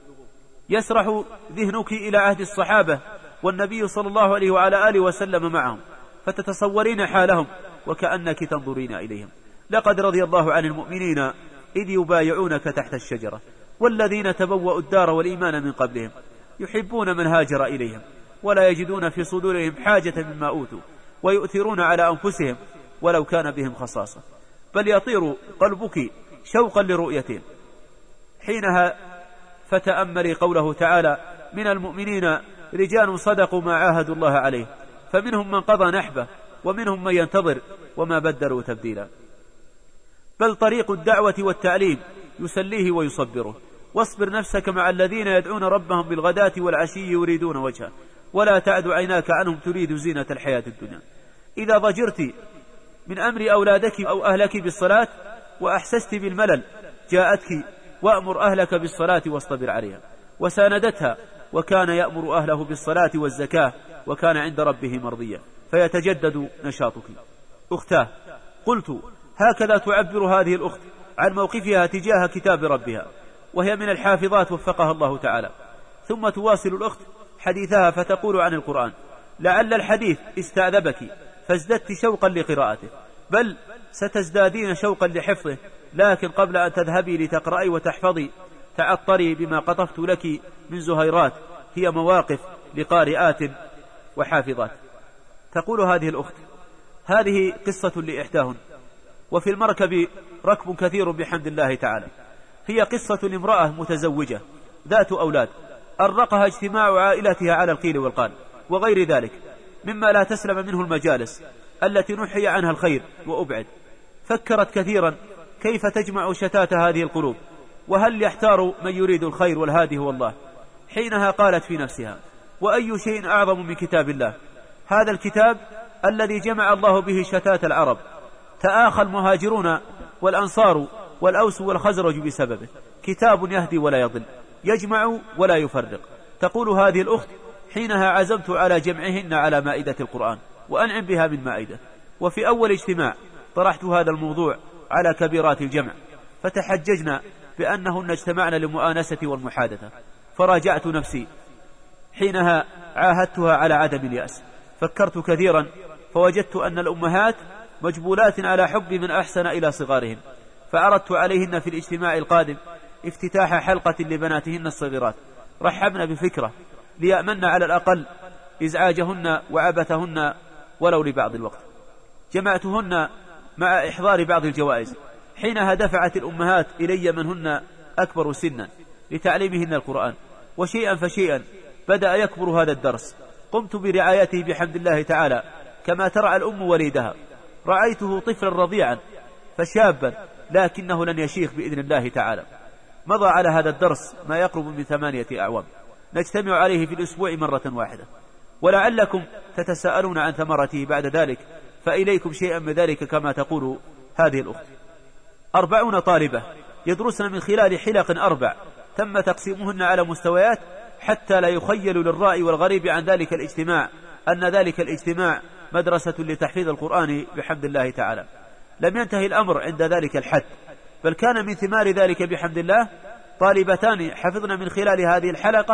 يسرح ذهنك إلى عهد الصحابة والنبي صلى الله عليه وعلى آله وسلم معهم، فتتصورين حالهم وكأنك تنظرين إليهم. لقد رضي الله عن المؤمنين إذ يبايعونك تحت الشجرة، والذين تبوأوا الدار والإيمان من قبلهم، يحبون من هاجر إليهم، ولا يجدون في صدورهم حاجة مما أوتوا، ويؤثرون على أنفسهم ولو كان بهم خصاصة، بل يطير قلبك شوقا لرؤيتهم. حينها فتأملي قوله تعالى: من المؤمنين رجال صدقوا ما عاهدوا الله عليه، فمنهم من قضى نحبه ومنهم من ينتظر وما بدلوا تبديلا. بل طريق الدعوة والتعليم يسليه ويصبره. واصبر نفسك مع الذين يدعون ربهم بالغداة والعشي يريدون وجهه ولا تعد عيناك عنهم تريد زينة الحياة الدنيا. إذا ضجرت من أمر أولادك أو أهلك بالصلاة وأحسست بالملل جاءتك وأمر أهلك بالصلاة واصطبر عليها. وساندتها وكان يأمر أهله بالصلاة والزكاة وكان عند ربه مرضيا فيتجدد نشاطك. أختاه، قلت هكذا تعبر هذه الأخت عن موقفها تجاه كتاب ربها وهي من الحافظات وفقها الله تعالى. ثم تواصل الأخت حديثها فتقول عن القرآن: لعل الحديث استعذبك فازددت شوقا لقراءته، بل ستزدادين شوقا لحفظه، لكن قبل أن تذهبي لتقرأي وتحفظي تعطري بما قطفت لك من زهيرات هي مواقف لقارئات وحافظات. تقول هذه الأخت: هذه قصة لإحداهن، وفي المركب ركب كثير بحمد الله تعالى. هي قصة لامرأة متزوجة ذات أولاد أرقها اجتماع عائلتها على القيل والقال وغير ذلك مما لا تسلم منه المجالس التي نحي عنها الخير وأبعد. فكرت كثيرا كيف تجمع شتات هذه القلوب، وهل يحتار من يريد الخير والهادي هو الله. حينها قالت في نفسها: وأي شيء أعظم من كتاب الله، هذا الكتاب الذي جمع الله به شتات العرب، تآخى المهاجرون والأنصار والأوس والخزرج بسببه، كتاب يهدي ولا يضل، يجمع ولا يفرق. تقول هذه الأخت: حينها عزمت على جمعهن على مائدة القرآن وأنعم بها من مائدة. وفي أول اجتماع طرحت هذا الموضوع على كبيرات الجمع فتحججنا بأنهن اجتمعن للمؤانسة والمحادثة، فراجعت نفسي. حينها عاهدتها على عدم اليأس. فكرت كثيرا فوجدت أن الأمهات مجبولات على حب من أحسن إلى صغارهن، فأردت عليهن في الاجتماع القادم افتتاح حلقة لبناتهن الصغيرات رحبن بفكرة ليأمن على الأقل إزعاجهن وعبثهن ولو لبعض الوقت. جمعتهن مع إحضار بعض الجوائز. حينها دفعت الأمهات إلي من هن أكبر سنا لتعليمهن القرآن، وشيئا فشيئا بدأ يكبر هذا الدرس. قمت برعايته بحمد الله تعالى كما ترعى الأم وليدها. رأيته طفلا رضيعا فشابا لكنه لن يشيخ بإذن الله تعالى. مضى على هذا الدرس ما يقرب من 8 أعوام، نجتمع عليه في الأسبوع مرة واحدة، ولعلكم تتساءلون عن ثمرته بعد ذلك، فإليكم شيئا من ذلك كما تقول هذه الأخت. 40 طالبة يدرسن من خلال حلق 4 تم تقسيمهن على مستويات حتى لا يخيل للرائي والغريب عن ذلك الاجتماع أن ذلك الاجتماع مدرسة لتحفيظ القرآن بحمد الله تعالى. لم ينتهي الأمر عند ذلك الحد، بل كان من ثمار ذلك بحمد الله طالبتان حفظن من خلال هذه الحلقة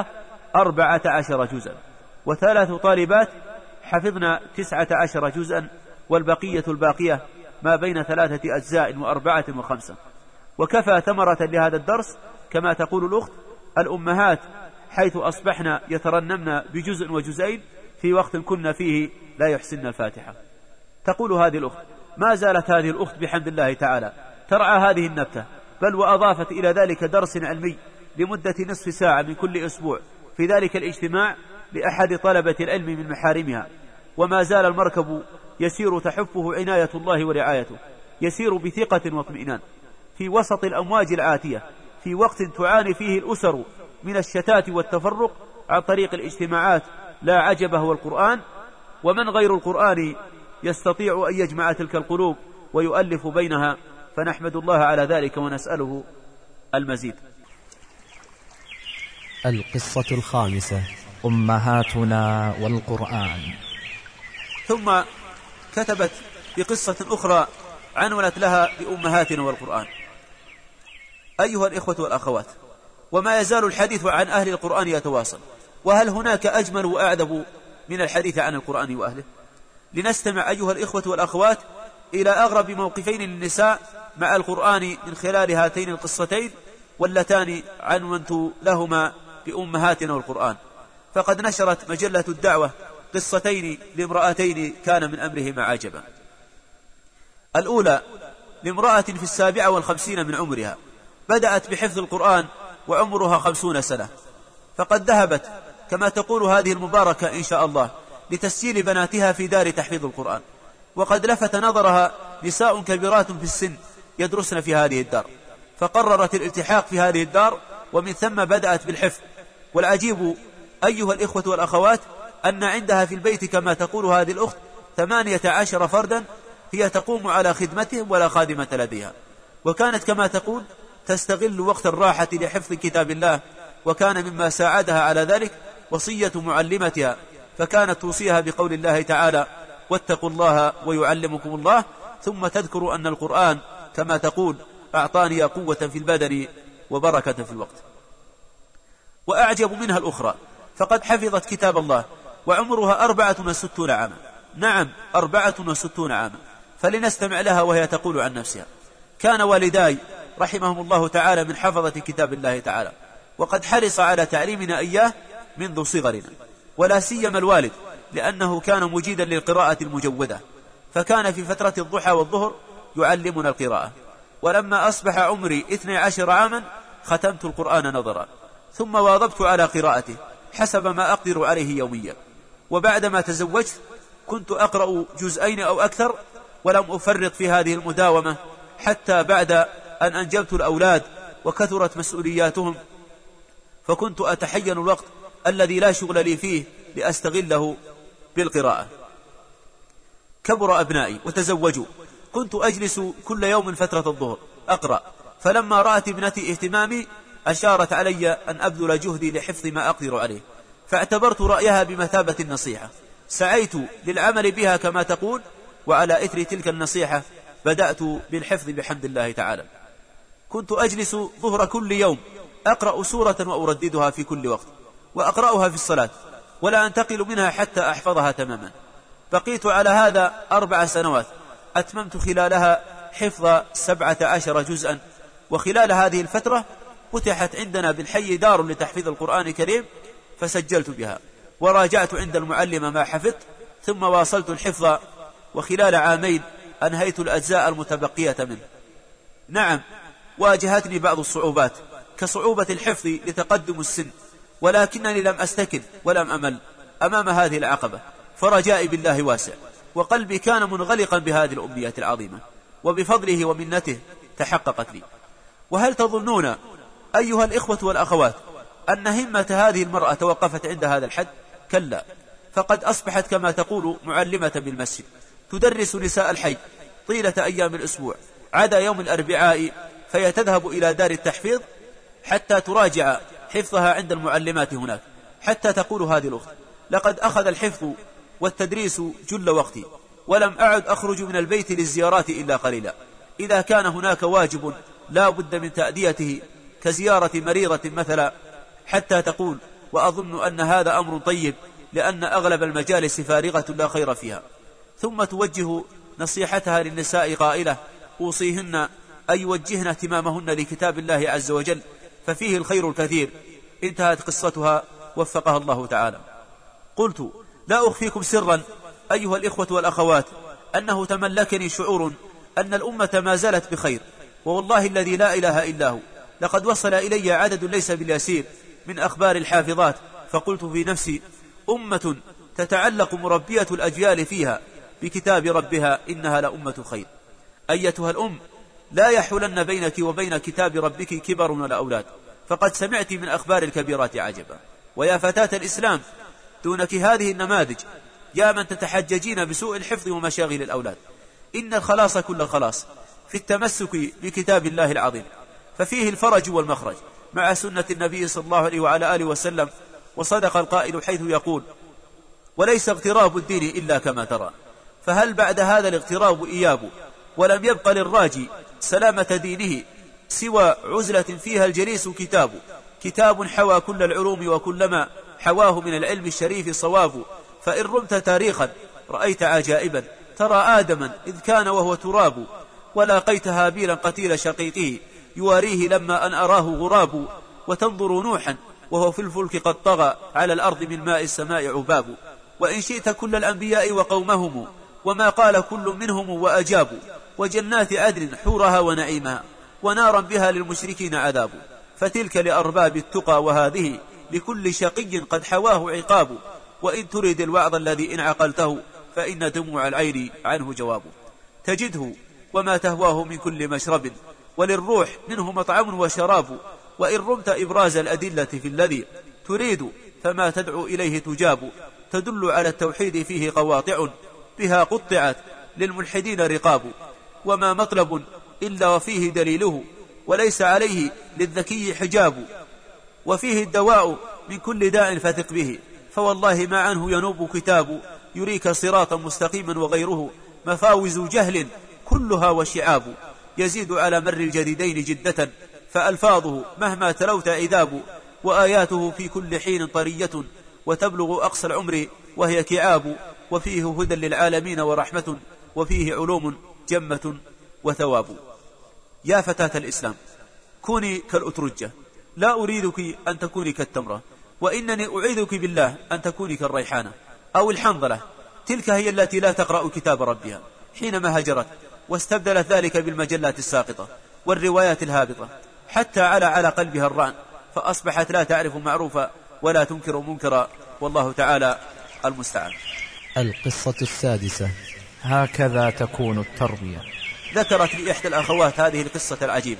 14 جزءا، و3 طالبات حفظن 19 جزءا، والبقية الباقية ما بين 3 أجزاء و4 و5. وكفى ثمرة لهذا الدرس كما تقول الأخت الأمهات، حيث أصبحنا يترنمن بجزء وجزئين في وقت كنا فيه لا يحسن الفاتحة. تقول هذه الأخت: ما زالت هذه الأخت بحمد الله تعالى ترعى هذه النبتة، بل وأضافت إلى ذلك درس علمي لمدة نصف ساعة من كل أسبوع في ذلك الاجتماع لأحد طلبة العلم من محارمها. وما زال المركب يسير تحفه عناية الله ورعايته، يسير بثقة واطمئنان في وسط الأمواج العاتية، في وقت تعاني فيه الأسر من الشتات والتفرق عن طريق الاجتماعات. لا عجب هو القرآن، ومن غير القرآن يستطيع أن يجمع تلك القلوب ويؤلف بينها، فنحمد الله على ذلك ونسأله المزيد. القصة 5: أمهاتنا والقرآن. ثم كتبت بقصة أخرى عنونت لها بأمهاتنا والقرآن. أيها الإخوة والأخوات، وما يزال الحديث عن أهل القرآن يتواصل، وهل هناك أجمل وأعذب من الحديث عن القرآن وأهله؟ لنستمع أيها الإخوة والأخوات إلى أغرب موقفين للنساء مع القرآن من خلال هاتين القصتين، واللتان عنونت لهما بأمهاتنا والقرآن. فقد نشرت مجلة الدعوة قصتين لامرأتين كان من أمرهما عجبا. الأولى لامرأة في 57 من عمرها، بدأت بحفظ القرآن وعمرها 50 سنة، فقد ذهبت كما تقول هذه المباركة إن شاء الله لتسجيل بناتها في دار تحفيظ القرآن. وقد لفت نظرها نساء كبيرات في السن يدرسن في هذه الدار، فقررت الالتحاق في هذه الدار، ومن ثم بدأت بالحفظ. والعجيب أيها الإخوة والأخوات أن عندها في البيت كما تقول هذه الأخت 18 فردا هي تقوم على خدمتهم ولا خادمة لديها، وكانت كما تقول تستغل وقت الراحة لحفظ كتاب الله. وكان مما ساعدها على ذلك وصية معلمتها، فكانت توصيها بقول الله تعالى: واتقوا الله ويعلمكم الله، ثم تذكر أن القرآن كما تقول أعطاني قوة في البدن وبركة في الوقت. وأعجب منها الأخرى، فقد حفظت كتاب الله وعمرها 64 عاما، نعم 64 عاما. فلنستمع لها وهي تقول عن نفسها: كان والداي رحمهم الله تعالى من حفظة كتاب الله تعالى، وقد حرص على تعليمنا إياه منذ صغرنا، ولا سيما الوالد لأنه كان مجيدا للقراءة المجودة، فكان في فترة الضحى والظهر يعلمنا القراءة. ولما أصبح عمري 12 عاما ختمت القرآن نظرا، ثم واظبت على قراءته حسب ما أقدر عليه يوميا. وبعدما تزوجت كنت أقرأ جزئين أو أكثر، ولم أفرط في هذه المداومة حتى بعد أن أنجبت الأولاد وكثرت مسؤولياتهم، فكنت أتحين الوقت الذي لا شغل لي فيه لأستغله بالقراءة. كبر أبنائي وتزوجوا، كنت أجلس كل يوم فترة الظهر أقرأ، فلما رأت ابنتي اهتمامي أشارت علي أن أبذل جهدي لحفظ ما أقدر عليه، فاعتبرت رأيها بمثابة النصيحة، سعيت للعمل بها كما تقول، وعلى إثر تلك النصيحة بدأت بالحفظ بحمد الله تعالى. كنت أجلس ظهر كل يوم أقرأ سورة وأرددها في كل وقت، وأقرأها في الصلاة، ولا أنتقل منها حتى أحفظها تماما. بقيت على هذا 4 سنوات، أتممت خلالها حفظ 17 جزءا. وخلال هذه الفترة فتحت عندنا بالحي دار لتحفيظ القرآن الكريم، فسجلت بها وراجعت عند المعلم ما حفظت، ثم واصلت الحفظ، وخلال عامين أنهيت الأجزاء المتبقية منه. نعم، واجهتني بعض الصعوبات كصعوبة الحفظ لتقدم السن، ولكنني لم أستكن ولم أمل أمام هذه العقبة، فرجائي بالله واسع، وقلبي كان منغلقا بهذه الأمنية العظيمة، وبفضله ومنته تحققت لي. وهل تظنون أيها الإخوة والأخوات أن همة هذه المرأة توقفت عند هذا الحد؟ كلا، فقد أصبحت كما تقول معلمة بالمسجد، تدرس نساء الحي طيلة أيام الأسبوع عدا يوم الأربعاء، فهي تذهب إلى دار التحفيظ حتى تراجع حفظها عند المعلمات هناك. حتى تقول هذه الأخت: لقد أخذ الحفظ والتدريس جل وقتي، ولم أعد أخرج من البيت للزيارات إلا قليلا، إذا كان هناك واجب لا بد من تأديته كزيارة مريضة مثلا. حتى تقول: وأظن أن هذا أمر طيب، لأن أغلب المجالس فارغة لا خير فيها. ثم توجه نصيحتها للنساء قائلة: أوصيهن أن يوجهن اهتمامهن لكتاب الله عز وجل، ففيه الخير الكثير. انتهت قصتها وفقها الله تعالى. قلت: لا أخفيكم سرا أيها الإخوة والأخوات أنه تملكني شعور أن الأمة ما زالت بخير، ووالله الذي لا إله إلا هو لقد وصل إلي عدد ليس باليسير من أخبار الحافظات، فقلت في نفسي: أمة تتعلق مربية الأجيال فيها بكتاب ربها إنها لأمة خير. أيتها الأم، لا يحولن بينك وبين كتاب ربك كبر ولا أولاد، فقد سمعت من أخبار الكبيرات عجبا. ويا فتاة الإسلام، دونك هذه النماذج، يا من تتحججين بسوء الحفظ ومشاغل الأولاد، إن الخلاص كل الخلاص في التمسك بكتاب الله العظيم، ففيه الفرج والمخرج مع سنة النبي صلى الله عليه وعلى آله وسلم. وصدق القائل حيث يقول: وليس اغتراب الدين إلا كما ترى. فهل بعد هذا الاغتراب إياب؟ ولم يبق للراجي سلامة دينه سوى عزلة فيها الجليس كتاب حوى كل العلوم، وكلما حواه من العلم الشريف صواب. فإن رمت تاريخا رأيت عجائبا، ترى آدما إذ كان وهو تراب، ولاقيت هابيلا قتيل شقيقه يواريه لما أن أراه غراب. وتنظر نوحا وهو في الفلك قد طغى على الأرض من ماء السماء عباب. وإن شئت كل الأنبياء وقومهم، وما قال كل منهم وأجابوا. وجنات عدن حورها ونعيمها، ونارا بها للمشركين عذاب. فتلك لأرباب التقى، وهذه لكل شقي قد حواه عقاب. وإن تريد الوعظ الذي إن عقلته فإن دموع العين عنه جواب. تجده وما تهواه من كل مشرب، وللروح منه مطعم وشراب. وإن رمت إبراز الأدلة في الذي تريد فما تدعو إليه تجاب. تدل على التوحيد فيه قواطع، بها قطعت للملحدين رقاب. وما مطلب إلا وفيه دليله، وليس عليه للذكي حجاب. وفيه الدواء من كل داء فثق به، فوالله ما عنه ينوب كتاب. يريك صراطا مستقيما وغيره مفاوز جهل كلها وشعاب. يزيد على مر الجديدين جدة، فألفاظه مهما تلوت عذاب. وآياته في كل حين طرية، وتبلغ أقصى العمر وهي كعاب. وفيه هدى للعالمين ورحمة، وفيه علوم جمة وثواب. يا فتاة الإسلام كوني كالأترجة، لا أريدك أن تكوني كالتمرة، وإنني أعيذك بالله أن تكوني كالريحانة أو الحنظلة. تلك هي التي لا تقرأ كتاب ربها حينما هجرت، واستبدلت ذلك بالمجلات الساقطة والروايات الهابطة، حتى على قلبها الران، فأصبحت لا تعرف معروفا ولا تنكر منكرا، والله تعالى المستعان. القصة السادسة. هكذا تكون التربية. ذكرت لي إحدى الأخوات هذه القصة العجيبة،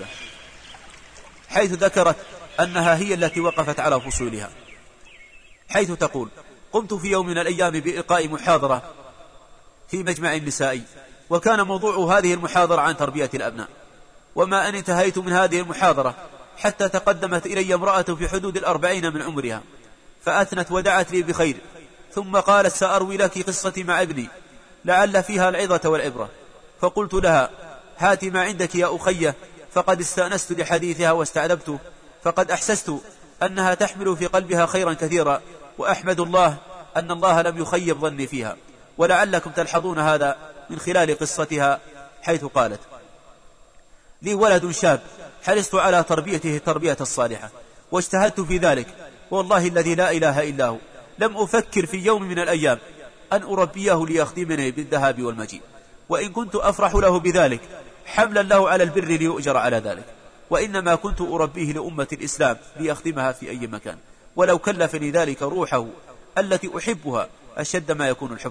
حيث ذكرت أنها هي التي وقفت على فصولها، حيث تقول: قمت في يوم من الأيام بإلقاء محاضرة في مجمع نسائي، وكان موضوع هذه المحاضرة عن تربية الأبناء. وما أن انتهيت من هذه المحاضرة حتى تقدمت إلي امرأة في حدود 40 من عمرها، فأثنت ودعت لي بخير، ثم قالت: سأروي لك قصتي مع ابني لعل فيها العظة والعبرة. فقلت لها: هات ما عندك يا أخية، فقد استأنست لحديثها واستعذبته، فقد أحسست أنها تحمل في قلبها خيرا كثيرا، وأحمد الله أن الله لم يخيب ظني فيها. ولعلكم تلحظون هذا من خلال قصتها، حيث قالت: لي ولد شاب حرصت على تربيته التربية الصالحة، واجتهدت في ذلك، والله الذي لا إله إلا هو لم أفكر في يوم من الأيام أن أربيه ليخدمني بالذهاب والمجيء، وإن كنت أفرح له بذلك حملا له على البر ليؤجر على ذلك، وإنما كنت أربيه لأمة الإسلام ليخدمها في أي مكان، ولو كلفني ذلك روحه التي أحبها أشد ما يكون الحب.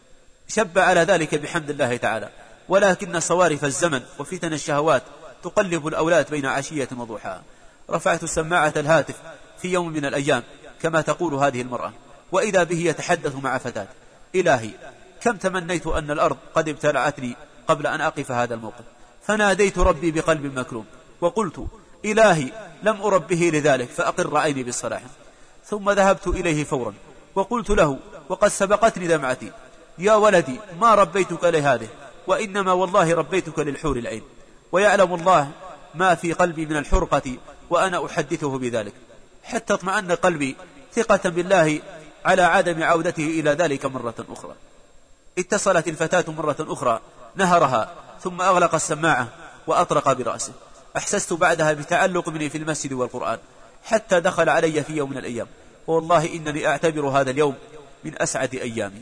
شب على ذلك بحمد الله تعالى، ولكن صوارف الزمن وفتن الشهوات تقلب الأولاد بين عشية وضحاها. رفعت سماعة الهاتف في يوم من الأيام كما تقول هذه المرأة، وإذا به يتحدث مع فتاة: إلهي كم تمنيت أن الأرض قد ابتلعتني قبل أن أقف هذا الموقف. فناديت ربي بقلب مكروم وقلت: إلهي لم أربه لذلك فأقر عيني بالصلاح. ثم ذهبت إليه فورا وقلت له وقد سبقتني دمعتي: يا ولدي ما ربيتك لهذه، وإنما والله ربيتك للحور العين، ويعلم الله ما في قلبي من الحرقة وأنا أحدثه بذلك، حتى اطمأن قلبي ثقة بالله على عدم عودته إلى ذلك مرة أخرى. اتصلت الفتاة مرة أخرى، نهرها، ثم أغلق السماعة وأطرق برأسه. أحسست بعدها بتعلق مني في المسجد والقرآن، حتى دخل علي في يوم من الأيام، والله إنني أعتبر هذا اليوم من أسعد أيامي.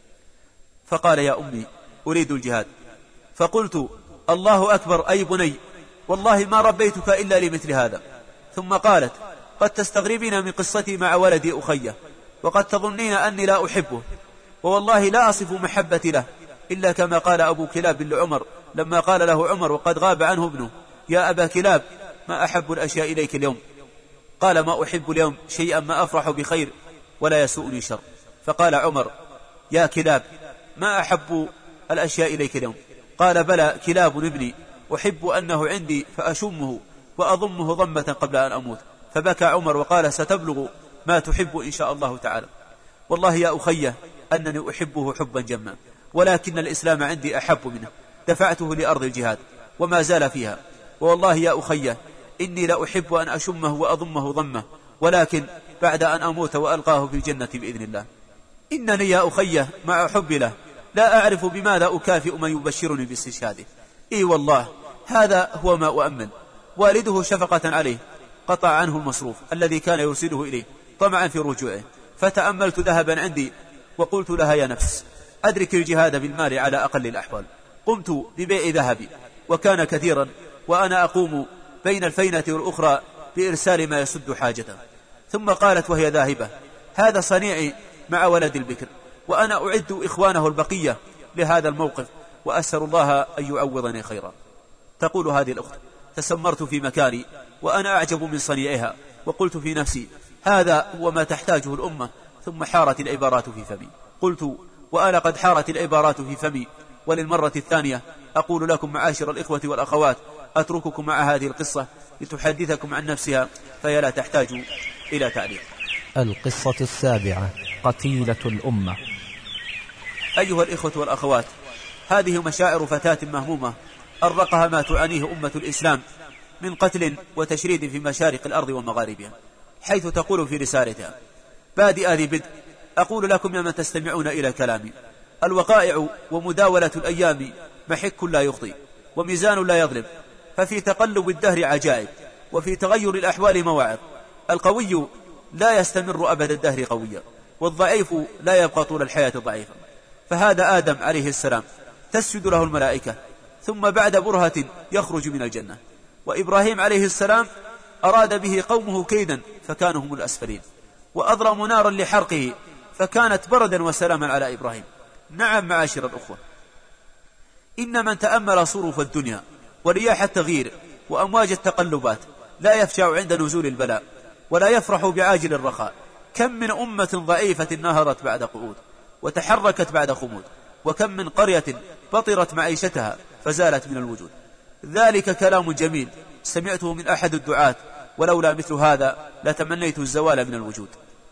فقال: يا أمي أريد الجهاد. فقلت: الله أكبر أي بني، والله ما ربيتك إلا لمثل هذا. ثم قالت: قد تستغربين من قصتي مع ولدي أخيه، وقد تظنين أني لا أحبه، ووالله لا أصف محبتي له إلا كما قال أبو كلاب لعمر لما قال له عمر وقد غاب عنه ابنه: يا أبا كلاب ما أحب الأشياء إليك اليوم؟ قال: ما أحب اليوم شيئا ما أفرح بخير ولا يسوءني شر. فقال عمر: يا كلاب ما أحب الأشياء إليك اليوم؟ قال: بلى كلاب ابني أحب أنه عندي فأشمه وأضمه ضمة قبل أن أموت. فبكى عمر وقال: ستبلغ ما تحب إن شاء الله تعالى. والله يا أخيه أنني أحبه حبا جما، ولكن الإسلام عندي أحب منه، دفعته لأرض الجهاد وما زال فيها. والله يا أخيه إني لأحب أن أشمه وأضمه ضمه، ولكن بعد أن أموت وألقاه في الجنة بإذن الله. إنني يا أخيه مع حب له لا أعرف بماذا أكافئ من يبشرني باستشهاده. إي والله هذا هو ما أؤمن. والده شفقة عليه قطع عنه المصروف الذي كان يرسله إليه طمعا في رجوعه، فتأملت ذهبا عندي وقلت لها: يا نفس أدرك الجهاد بالمال على أقل الأحوال. قمت ببيع ذهبي وكان كثيرا، وأنا أقوم بين الفينة والأخرى بإرسال ما يسد حاجته. ثم قالت وهي ذاهبة: هذا صنيعي مع ولد البكر، وأنا أعد إخوانه البقية لهذا الموقف، وأسأل الله أن يعوضني خيرا. تقول هذه الأخت: تسمرت في مكاني وأنا أعجب من صنيعها، وقلت في نفسي هذا هو ما تحتاجه الأمة، ثم حارت العبارات في فمي. قلت وأنا قد حارت العبارات في فمي، وللمرة الثانية أقول لكم معاشر الإخوة والأخوات: أترككم مع هذه القصة لتحدثكم عن نفسها، فهي لا تحتاج إلى تعليق. القصة السابعة: قتيلة الأمة. أيها الإخوة والأخوات، هذه مشاعر فتاة مهمومة أرقها ما تعانيه أمة الإسلام من قتل وتشريد في مشارق الأرض ومغاربها، حيث تقول في رسالتها: بادئ ذي بدء أقول لكم يا من تستمعون إلى كلامي: الوقائع ومداولة الأيام محك لا يخطي وميزان لا يظلم، ففي تقلب الدهر عجائب، وفي تغير الأحوال مواعظ. القوي لا يستمر أبد الدهر قويا، والضعيف لا يبقى طول الحياة ضعيفا. فهذا آدم عليه السلام تسجد له الملائكة، ثم بعد برهة يخرج من الجنة. وإبراهيم عليه السلام أراد به قومه كيدا فكانوا هم الأسفلين، وأضرموا نارا لحرقه فكانت بردا وسلاما على إبراهيم. نعم معاشر الأخوة، إن من تأمل صروف الدنيا ورياح التغيير وأمواج التقلبات لا يفشع عند نزول البلاء، ولا يفرح بعاجل الرخاء. كم من أمة ضعيفة نهرت بعد قعود وتحركت بعد خمود، وكم من قرية بطرت معيشتها فزالت من الوجود. ذلك كلام جميل سمعته من أحد الدعاة، ولولا مثل هذا لتمنيت الزوال من الوجود.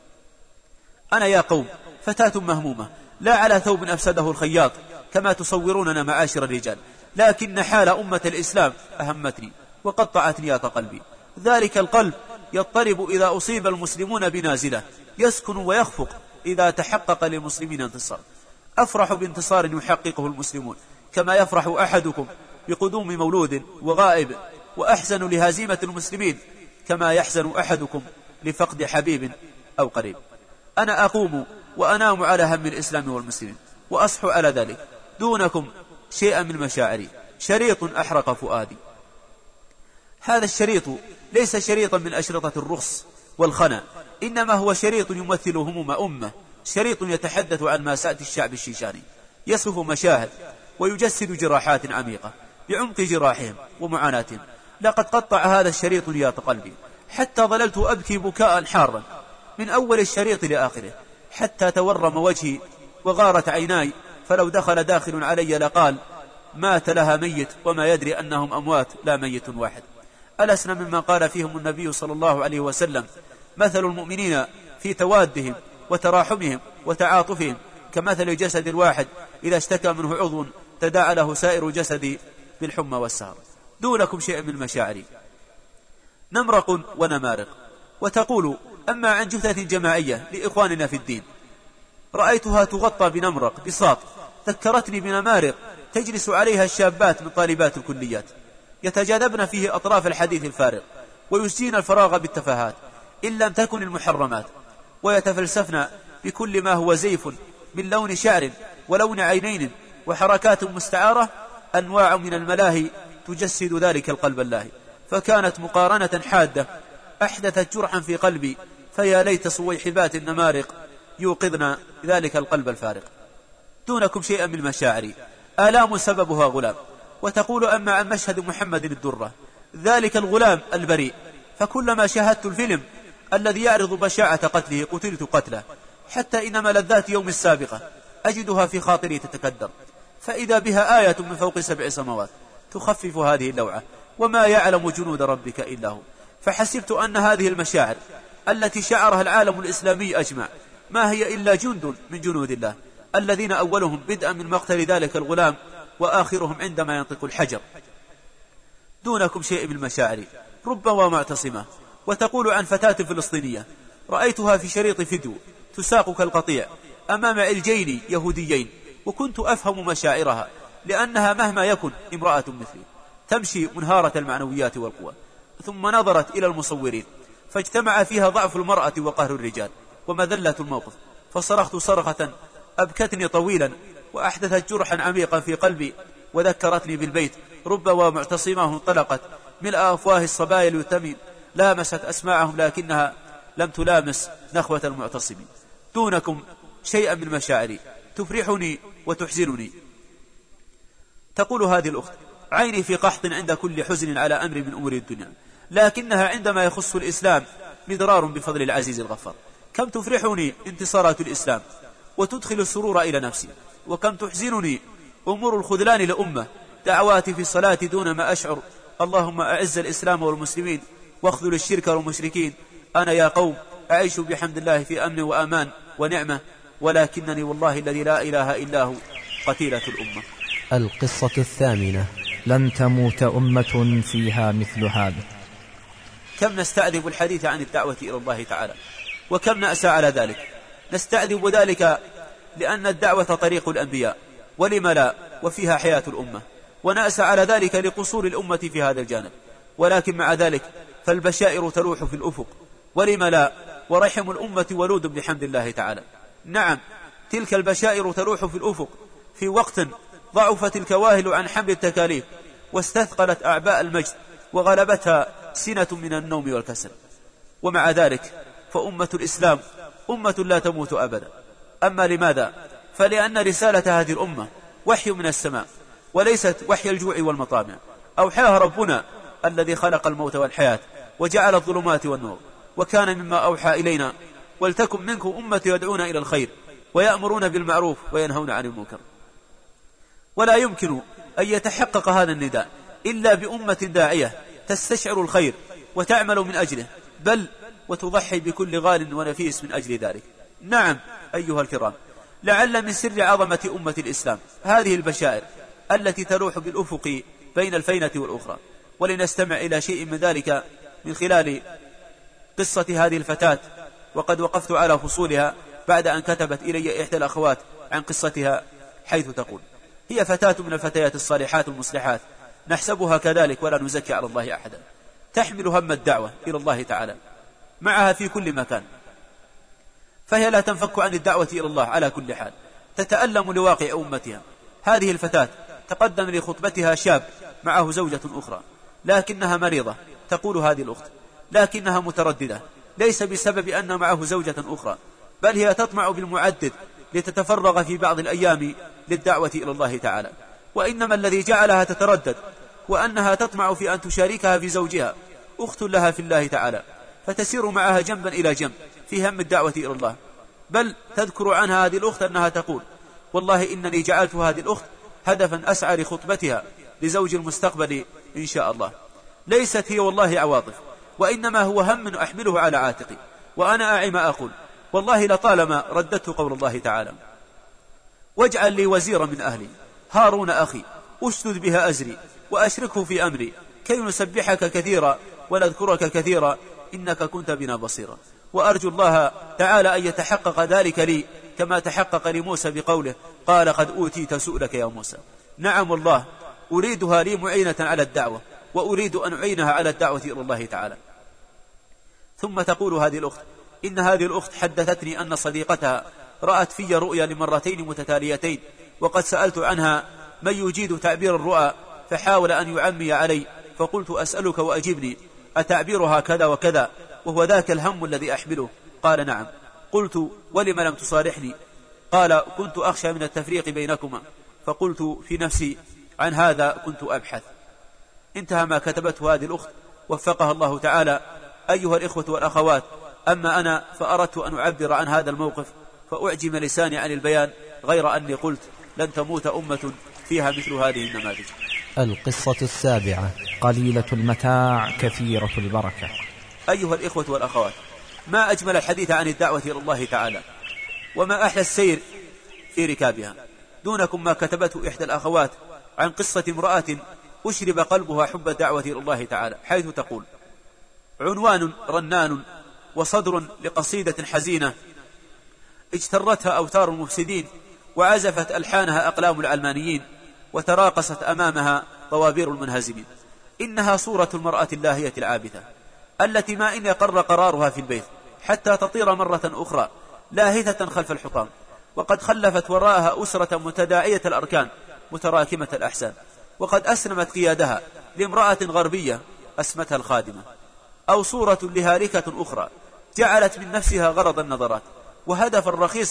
أنا يا قوم فتاة مهمومة، لا على ثوب أفسده الخياط كما تصوروننا معاشر الرجال، لكن حال أمة الإسلام أهمتني وقطعت نياط قلبي. ذلك القلب يضطرب إذا أصيب المسلمون بنازلة، يسكن ويخفق إذا تحقق للمسلمين انتصار. أفرح بانتصار يحققه المسلمون كما يفرح أحدكم بقدوم مولود وغائب، وأحزن لهزيمة المسلمين كما يحزن أحدكم لفقد حبيب أو قريب. أنا أقوم وأنام على هم الإسلام والمسلمين، وأصحو على ذلك دونكم شيئا من مشاعري. شريط أحرق فؤادي. هذا الشريط ليس شريطا من أشرطة الرخص والخنا، إنما هو شريط يمثل هموم أمة، شريط يتحدث عن مأساة الشعب الشيشاني، يصف مشاهد ويجسد جراحات عميقة بعمق جراحهم ومعاناتهم. لقد قطع هذا الشريط نياط قلبي، حتى ظللت أبكي بكاء حارا من أول الشريط لآخره، حتى تورم وجهي وغارت عيناي، فلو دخل داخل علي لقال: مات لها ميت وما يدري أنهم أموات لا ميت واحد. ألسنا مما قال فيهم النبي صلى الله عليه وسلم: مثل المؤمنين في توادهم وتراحمهم وتعاطفهم كمثل الجسد الواحد إذا اشتكى منه عضو تداعى له سائر جسدي بالحمى والسهر. دونكم شيء من مشاعري، نمرق ونمارق. وتقول: أما عن جثة جماعية لإخواننا في الدين رأيتها تغطى بنمرق بساط، ذكرتني بنمارق تجلس عليها الشابات من طالبات الكليات، يتجاذبن فيه أطراف الحديث الفارغ، ويسجين الفراغ بالتفاهات إن لم تكن المحرمات، ويتفلسفن بكل ما هو زيف من لون شعر ولون عينين وحركات مستعارة، أنواع من الملاهي تجسد ذلك القلب اللاهي. فكانت مقارنة حادة أحدثت جرحا في قلبي، فيا ليت صويحبات النمارق يوقظن ذلك القلب الفارق. دونكم شيئا من مشاعري، آلام سببها غلام. وتقول: أما عن مشهد محمد الدرة، ذلك الغلام البريء، فكلما شاهدت الفيلم الذي يعرض بشاعة قتله قتلت قتله، حتى إن ملذات يوم السابقة أجدها في خاطري تتكدر، فإذا بها آية من فوق 7 سماوات تخفف هذه اللوعة، وما يعلم جنود ربك إلا هو. فحسبت أن هذه المشاعر التي شعرها العالم الإسلامي أجمع ما هي إلا جند من جنود الله، الذين أولهم بدءا من مقتل ذلك الغلام، وآخرهم عندما ينطق الحجر. دونكم شيء من مشاعري، ربما معتصمة. وتقول عن فتاة فلسطينية رأيتها في شريط فيديو تساق كالقطيع أمام علجين يهوديين، وكنت أفهم مشاعرها، لأنها مهما يكن امرأة مثلي تمشي منهارة المعنويات والقوى. ثم نظرت إلى المصورين فاجتمع فيها ضعف المرأة وقهر الرجال ومذلة الموقف، فصرخت صرخة أبكتني طويلا وأحدثت جرحا عميقا في قلبي، وذكرتني بالبيت: ربما معتصماه انطلقت ملء أفواه الصبايا اليتمين، لامست أسماعهم لكنها لم تلامس نخوة المعتصمين. دونكم شيئا من مشاعري تفرحني وتحزنني. تقول هذه الأخت: عيني في قحط عند كل حزن على أمر من أمور الدنيا، لكنها عندما يخص الإسلام مضرار بفضل العزيز الغفار. كم تفرحني انتصارات الإسلام وتدخل السرور إلى نفسي، وكم تحزنني أمور الخذلان لأمة، دعواتي في الصلاة دون ما أشعر: اللهم أعز الإسلام والمسلمين واخذل الشرك والمشركين. أنا يا قوم أعيش بحمد الله في أمن وأمان ونعمة، ولكنني والله الذي لا إله إلا هو قتيلة الأمة. القصة الثامنة: لن تموت أمة فيها مثل هذا. كم نستعذب الحديث عن الدعوة إلى الله تعالى، وكم نأسى على ذلك. نستعذب ذلك لأن الدعوة طريق الأنبياء، ولم لا، وفيها حياة الأمة، ونأسى على ذلك لقصور الأمة في هذا الجانب. ولكن مع ذلك فالبشائر تلوح في الأفق، ولم لا، ورحم الأمة ولود بحمد الله تعالى. نعم، تلك البشائر تلوح في الأفق في وقت ضعفت الكواهل عن حمل التكاليف، واستثقلت أعباء المجد، وغلبتها سنة من النوم والكسل. ومع ذلك فأمة الإسلام أمة لا تموت أبدا. أما لماذا؟ فلأن رسالة هذه الأمة وحي من السماء، وليست وحي الجوع والمطامع. أوحاها ربنا الذي خلق الموت والحياة وجعل الظلمات والنور، وكان مما أوحى إلينا: ولتكن منكم أمة يدعون إلى الخير ويأمرون بالمعروف وينهون عن المنكر. ولا يمكن أن يتحقق هذا النداء إلا بأمة داعية تستشعر الخير وتعمل من أجله، بل وتضحي بكل غال ونفيس من أجل ذلك. نعم أيها الكرام، لعل من سر عظمة أمة الإسلام هذه البشائر التي تلوح بالأفق بين الفينة والأخرى. ولنستمع إلى شيء من ذلك من خلال قصة هذه الفتاة، وقد وقفت على فصولها بعد أن كتبت إلي إحدى الأخوات عن قصتها، حيث تقول: هي فتاة من الفتيات الصالحات المصلحات، نحسبها كذلك ولا نزكي على الله أحدا، تحمل هم الدعوة إلى الله تعالى معها في كل مكان، فهي لا تنفك عن الدعوة إلى الله على كل حال، تتألم لواقع أمتها. هذه الفتاة تقدم لخطبتها شاب معه زوجة أخرى، لكنها مريضة. تقول هذه الأخت: لكنها مترددة، ليس بسبب أن معه زوجة أخرى، بل هي تطمع بالمعدد لتتفرغ في بعض الأيام للدعوة إلى الله تعالى. وإنما الذي جعلها تتردد هو أنها تطمع في أن تشاركها في زوجها أخت لها في الله تعالى، فتسير معها جنبا إلى جنب في هم الدعوة إلى الله. بل تذكر عنها هذه الأخت أنها تقول: والله إنني جعلت هذه الأخت هدفا أسعى لخطبتها لزوج المستقبل إن شاء الله. ليست هي والله عواطف، وإنما هو هم أحمله على عاتقي، وأنا أعي ما أقول. والله لطالما رددت قول الله تعالى: واجعل لي وزيرا من أهلي هارون أخي أشدد بها أزري وأشركه في أمري كي نسبحك كثيرا ونذكرك كثيرا إنك كنت بنا بصيرا. وأرجو الله تعالى أن يتحقق ذلك لي كما تحقق لموسى بقوله: قال قد أوتيت سؤلك يا موسى. نعم والله أريدها لي معينة على الدعوة، وأريد أن أعينها على الدعوة إلى الله تعالى. ثم تقول هذه الأخت: إن هذه الأخت حدثتني أن صديقتها رأت في رؤيا لمرتين متتاليتين، وقد سألت عنها من يجيد تعبير الرؤى، فحاول أن يعمي علي، فقلت: أسألك وأجبني، أتعبيرها كذا وكذا وهو ذاك الهم الذي أحمله؟ قال: نعم. قلت: ولم لم تصارحني؟ قال: كنت أخشى من التفريق بينكما، فقلت في نفسي عن هذا كنت أبحث. انتهى ما كتبته هذه الأخت، وفقها الله تعالى. أيها الإخوة والأخوات، أما أنا فأردت أن أعبر عن هذا الموقف فأعجم لساني عن البيان، غير أني قلت: لن تموت أمة فيها مثل هذه النماذج. القصة السابعة: قليلة المتاع كثيرة البركة. أيها الإخوة والأخوات، ما أجمل الحديث عن الدعوة إلى الله تعالى، وما أحلى السير في ركابها. دونكم ما كتبته إحدى الأخوات عن قصة امرأة أشرب قلبها حب الدعوة إلى الله تعالى، حيث تقول: عنوان رنان وصدر لقصيدة حزينة اجترتها أوتار المفسدين، وعزفت ألحانها أقلام العلمانيين، وتراقصت أمامها طوابير المنهزمين. إنها صورة المرأة اللاهية العابثة التي ما إن يقر قرارها في البيت حتى تطير مرة أخرى لاهثة خلف الحطام، وقد خلفت وراءها أسرة متداعية الأركان متراكمة الأحسان، وقد أسلمت قيادها لامرأة غربية أسمتها الخادمة. أو صورة لهالكة أخرى جعلت من نفسها غرض النظرات وهدفا رخيصا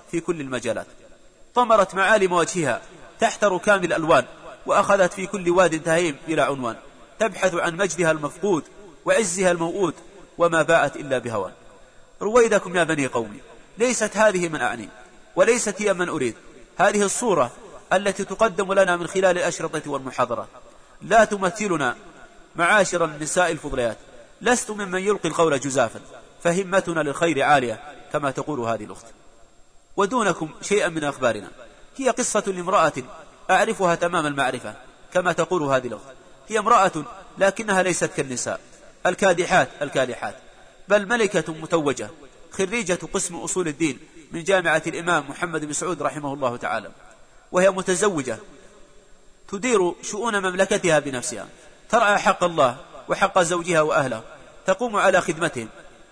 في كل المجالات. طمرت معالم وجهها تحت ركام الألوان، وأخذت في كل واد تهيم بلا عنوان، تبحث عن مجدها المفقود وعزها الموؤود، وما باءت إلا بهوان. رويدكم يا بني قومي، ليست هذه من أعني، وليست هي من أريد. هذه الصورة التي تقدم لنا من خلال الأشرطة والمحاضرات لا تمثلنا معاشر النساء الفضليات. لست ممن يلقي القول جزافا، فهمتنا للخير عالية كما تقول هذه الأخت. ودونكم شيئا من أخبارنا. هي قصة لامرأة أعرفها تمام المعرفة كما تقول هذه الأخت. هي امرأة لكنها ليست كالنساء الكادحات، بل ملكة متوجة، خريجة قسم أصول الدين من جامعة الإمام محمد بن سعود رحمه الله تعالى، وهي متزوجة تدير شؤون مملكتها بنفسها، ترعى حق الله وحق زوجها وأهله، تقوم على خدمتهم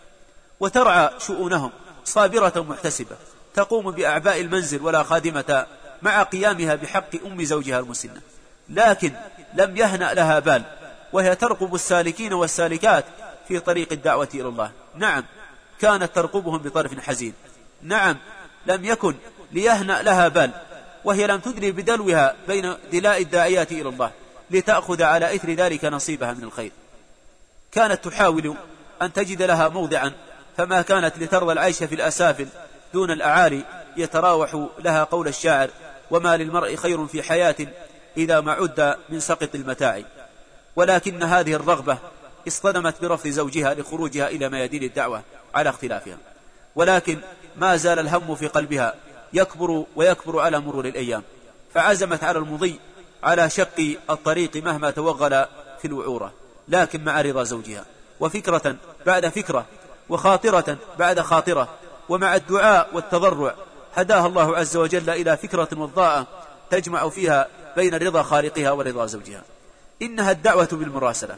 وترعى شؤونهم، صابرة محتسبة، تقوم بأعباء المنزل ولا خادمة مع قيامها بحق أم زوجها المسنة. لكن لم يهنأ لها بال، وهي ترقب السالكين والسالكات في طريق الدعوة إلى الله. نعم، كانت ترقبهم بطرف حزين. نعم، لم يكن ليهنأ لها بال، وهي لم تدري بدلوها بين دلاء الداعيات إلى الله لتأخذ على إثر ذلك نصيبها من الخير. كانت تحاول أن تجد لها موضعا، فما كانت لترضى العيش في الأسافل دون الأعالي. يتراوح لها قول الشاعر: وما للمرء خير في حياة إذا ما عد من سقط المتاع. ولكن هذه الرغبة اصطدمت برفض زوجها لخروجها إلى ميادين الدعوة على اختلافها، ولكن ما زال الهم في قلبها يكبر ويكبر على مرور الأيام، فعزمت على المضي على شق الطريق مهما توغل في الوعورة، لكن مع رضا زوجها، وفكرة بعد فكرة، وخاطرة بعد خاطرة، ومع الدعاء والتضرع هداها الله عز وجل إلى فكرة وضاءة تجمع فيها بين رضا خالقها ورضا زوجها. إنها الدعوة بالمراسلة،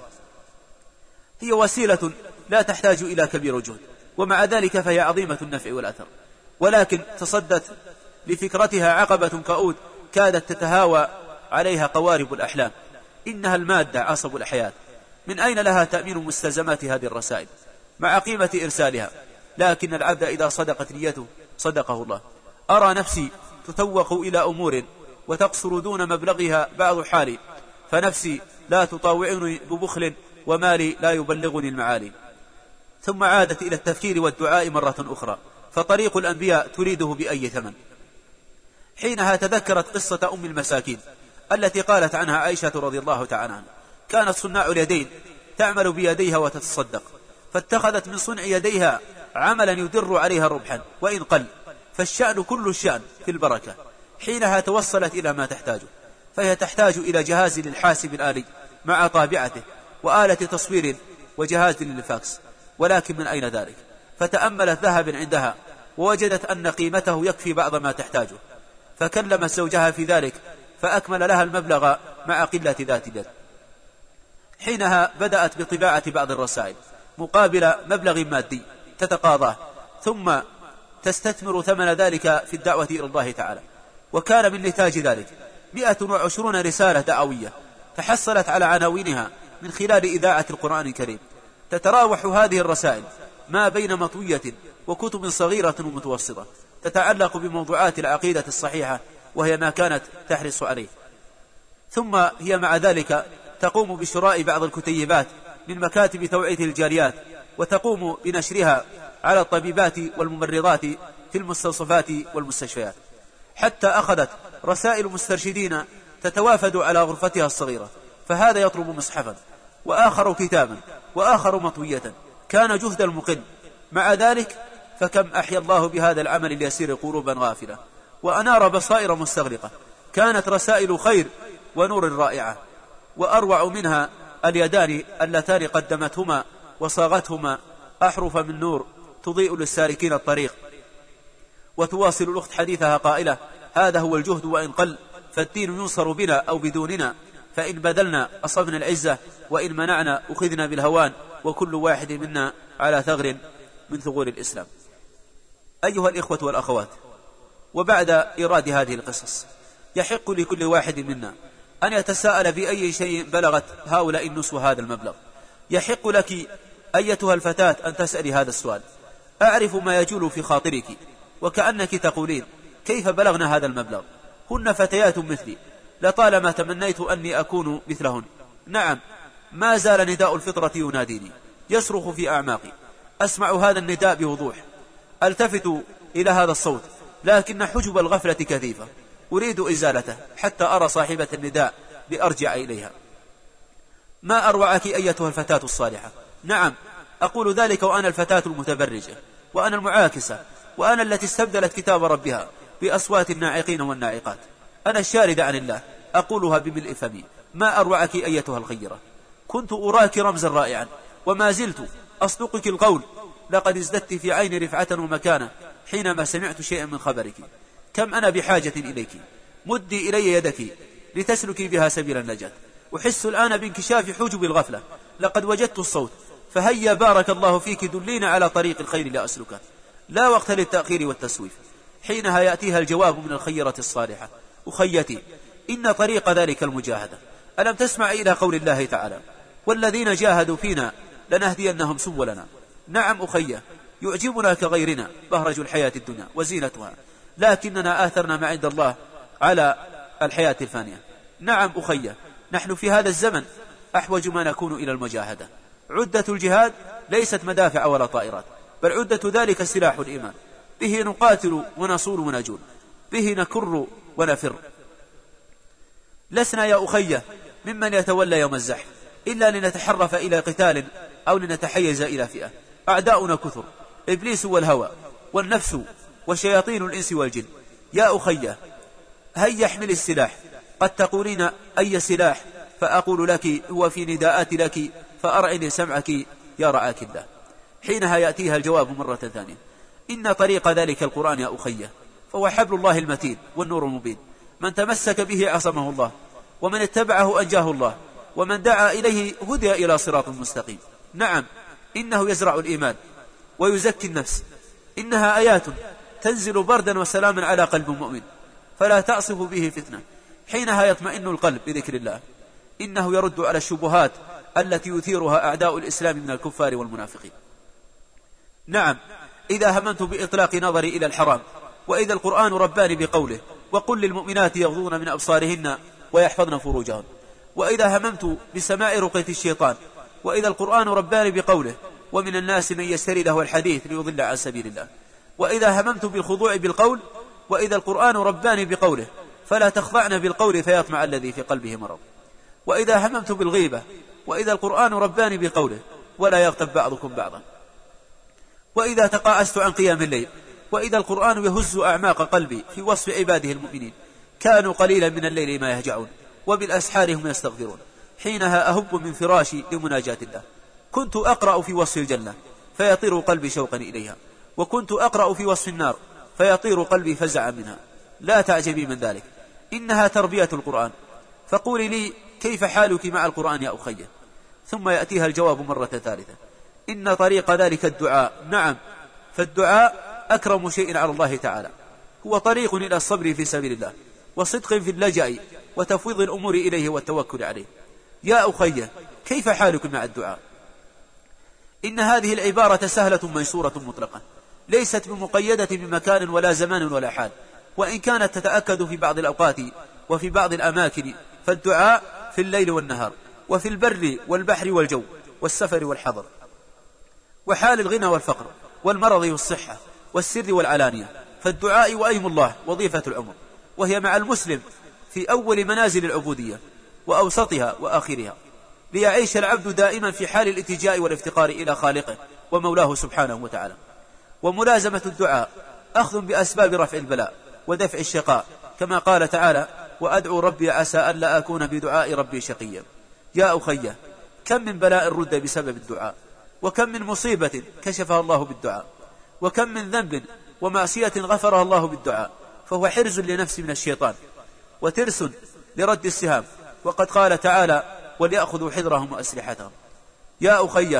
هي وسيلة لا تحتاج إلى كبير جهد، ومع ذلك فهي عظيمة النفع والأثر. ولكن تصدت لفكرتها عقبة كؤود كادت تتهاوى عليها قوارب الأحلام. إنها المادة عصب الحياة، من أين لها تأمين مستلزمات هذه الرسائل مع قيمة إرسالها؟ لكن العبد إذا صدقت نيته صدقه الله. أرى نفسي تتوق إلى أمور وتقصر دون مبلغها بعض حالي، فنفسي لا تطاوعني ببخل، ومالي لا يبلغني المعالي. ثم عادت إلى التفكير والدعاء مرة أخرى، فطريق الأنبياء تريده بأي ثمن. حينها تذكرت قصة أم المساكين التي قالت عنها عائشة رضي الله تعالى عنها: كانت صناع اليدين تعمل بيديها وتتصدق، فاتخذت من صنع يديها عملا يدر عليها ربحا وإن قل، فالشأن كل الشأن في البركة. حينها توصلت إلى ما تحتاجه، فهي تحتاج إلى جهاز للحاسب الآلي مع طابعته، وآلة تصوير، وجهاز للفاكس، ولكن من أين ذلك؟ فتأملت ذهب عندها ووجدت أن قيمته يكفي بعض ما تحتاجه، فكلمت زوجها في ذلك فأكمل لها المبلغ مع قلة ذات اليد. حينها بدأت بطباعة بعض الرسائل مقابل مبلغ مادي تتقاضاه، ثم تستثمر ثمن ذلك في الدعوة إلى الله تعالى. وكان من نتاج ذلك 120 رسالة دعوية تحصلت على عناوينها من خلال إذاعة القرآن الكريم. تتراوح هذه الرسائل ما بين مطوية وكتب صغيرة ومتوسطة تتعلق بموضوعات العقيدة الصحيحة، وهي ما كانت تحرص عليه. ثم هي مع ذلك تقوم بشراء بعض الكتيبات من مكاتب توعية الجاليات، وتقوم بنشرها على الطبيبات والممرضات في المستوصفات والمستشفيات، حتى أخذت رسائل مسترشدين تتوافد على غرفتها الصغيرة، فهذا يطلب مصحفا، وآخر كتابا، وآخر مطوية. كان جهد المقل، مع ذلك فكم أحيا الله بهذا العمل اليسير قلوبا غافلة، وأنار بصائر مستغرقة. كانت رسائل خير ونور رائعة، وأروع منها اليدان اللتان قدمتهما وصاغتهما أحرف من نور تضيء للسالكين الطريق. وتواصل الأخت حديثها قائلة: هذا هو الجهد وإن قل، فالدين ينصر بنا أو بدوننا، فإن بذلنا أصبنا العزة، وإن منعنا أخذنا بالهوان، وكل واحد منا على ثغر من ثغور الإسلام. أيها الإخوة والأخوات، وبعد إيراد هذه القصص يحق لكل واحد منا أن يتساءل بأي شيء بلغت هؤلاء النسوة هذا المبلغ. يحق لك أيتها الفتاة أن تسألي هذا السؤال: أعرف ما يجول في خاطرك، وكأنك تقولين كيف بلغنا هذا المبلغ؟ هن فتيات مثلي، لطالما تمنيت أني أكون مثلهن. نعم، ما زال نداء الفطرة يناديني يصرخ في أعماقي، أسمع هذا النداء بوضوح، ألتفت إلى هذا الصوت، لكن حجب الغفلة كثيفة، أريد إزالته حتى أرى صاحبة النداء لأرجع إليها. ما أروعك أيتها الفتاة الصالحة. نعم، أقول ذلك وأنا الفتاة المتبرجة، وأنا المعاكسة، وأنا التي استبدلت كتاب ربها بأصوات الناعقين والناعقات، أنا الشاردة عن الله، أقولها بملء فمي. ما أروعك أيتها الخيرة. كنت أراك رمزا رائعا، وما زلت أصدقك القول، لقد ازددت في عيني رفعة ومكانة حينما سمعت شيئا من خبرك. كم أنا بحاجة إليك، مدي إلي يدك لتسلكي بها سبيل النجاة. أحس الآن بانكشاف حجب الغفلة، لقد وجدت الصوت، فهيا بارك الله فيك دلينا على طريق الخير لأسلكه. لا وقت للتأخير والتسويف، حينها يأتيها الجواب من الخيرة الصالحة. أخيتي، إن طريق ذلك المجاهدة. ألم تسمع إلى قول الله تعالى والذين جاهدوا فينا لنهدينهم سبلنا. نعم أخيه، يعجبنا كغيرنا بهرج الحياة الدنيا وزينتها، لكننا آثرنا ما عند الله على الحياة الفانية. نعم أخيه، نحن في هذا الزمن أحوج ما نكون إلى المجاهدة. عدة الجهاد ليست مدافع ولا طائرات، بل عدة ذلك سلاح الإيمان، به نقاتل ونصول ونجول، به نكر ونفر. لسنا يا أخيه ممن يتولى يوم الزحف إلا لنتحرف إلى قتال أو لنتحيز إلى فئة. أعداؤنا كثر، إبليس والهوى والنفس وشياطين الإنس والجن. يا أخيه، هيا احمل السلاح. قد تقولين أي سلاح، فأقول لك هو في نداءات لك، فأرعني سمعك يا رعاك الله. حينها يأتيها الجواب مرة ثانية. إن طريق ذلك القرآن يا أخيه فهو حبل الله المتين والنور المبين، من تمسك به عصمه الله، ومن اتبعه أنجاه الله، ومن دعا إليه هدي إلى صراط مستقيم. نعم، إنه يزرع الإيمان ويزكي النفس، إنها آيات تنزل بردا وسلاما على قلب مؤمن، فلا تعصف به فتنة، حينها يطمئن القلب بذكر الله. إنه يرد على الشبهات التي يثيرها أعداء الإسلام من الكفار والمنافقين. نعم، إذا هممت بإطلاق نظري إلى الحرام، وإذا القرآن رباني بقوله وقل للمؤمنات يغضون من أبصارهن ويحفظن فروجهن، وإذا هممت بسماع رقية الشيطان، وإذا القرآن رباني بقوله ومن الناس من يشتري له الحديث ليضل عن سبيل الله، وإذا هممت بالخضوع بالقول، وإذا القرآن رباني بقوله فلا تخضعن بالقول فيطمع الذي في قلبه مرض، وإذا هممت بالغيبة، وإذا القرآن رباني بقوله ولا يغتب بعضكم بعضا، وإذا تقاعست عن قيام الليل، وإذا القرآن يهز أعماق قلبي في وصف عباده المؤمنين كانوا قليلا من الليل ما يهجعون وبالأسحار هم يستغفرون، حينها أهب من فراشي لمناجاة الله. كنت أقرأ في وصف الجنة فيطير قلبي شوقا إليها، وكنت أقرأ في وصف النار فيطير قلبي فزعا منها. لا تعجبي من ذلك، إنها تربية القرآن. فقولي لي كيف حالك مع القرآن يا أخي؟ ثم يأتيها الجواب مرة ثالثة. إن طريق ذلك الدعاء. نعم، فالدعاء أكرم شيء على الله تعالى، هو طريق إلى الصبر في سبيل الله، وصدق في اللجأ، وتفويض الأمور إليه والتوكل عليه. يا أخي، كيف حالك مع الدعاء؟ إن هذه العبارة سهلة ميسورة مطلقة، ليست بمقيدة بمكان ولا زمان ولا حال، وإن كانت تتأكد في بعض الأوقات وفي بعض الأماكن، فالدعاء في الليل والنهار، وفي البر والبحر والجو، والسفر والحضر، وحال الغنى والفقر، والمرض والصحة، والسر والعلانية. فالدعاء وأيم الله وظيفة العمر، وهي مع المسلم في أول منازل العبودية وأوسطها وآخرها، ليعيش العبد دائما في حال الالتجاء والافتقار إلى خالقه ومولاه سبحانه وتعالى. وملازمة الدعاء أخذ بأسباب رفع البلاء ودفع الشقاء، كما قال تعالى وأدعو ربي عسى أن لا أكون بدعاء ربي شقيا. يا أخي، كم من بلاء رد بسبب الدعاء، وكم من مصيبة كشفها الله بالدعاء، وكم من ذنب ومعصية غفرها الله بالدعاء، فهو حرز لنفس من الشيطان وترس لرد السهام. وقد قال تعالى وليأخذوا حذرهم وأسلحتهم. يا أخي،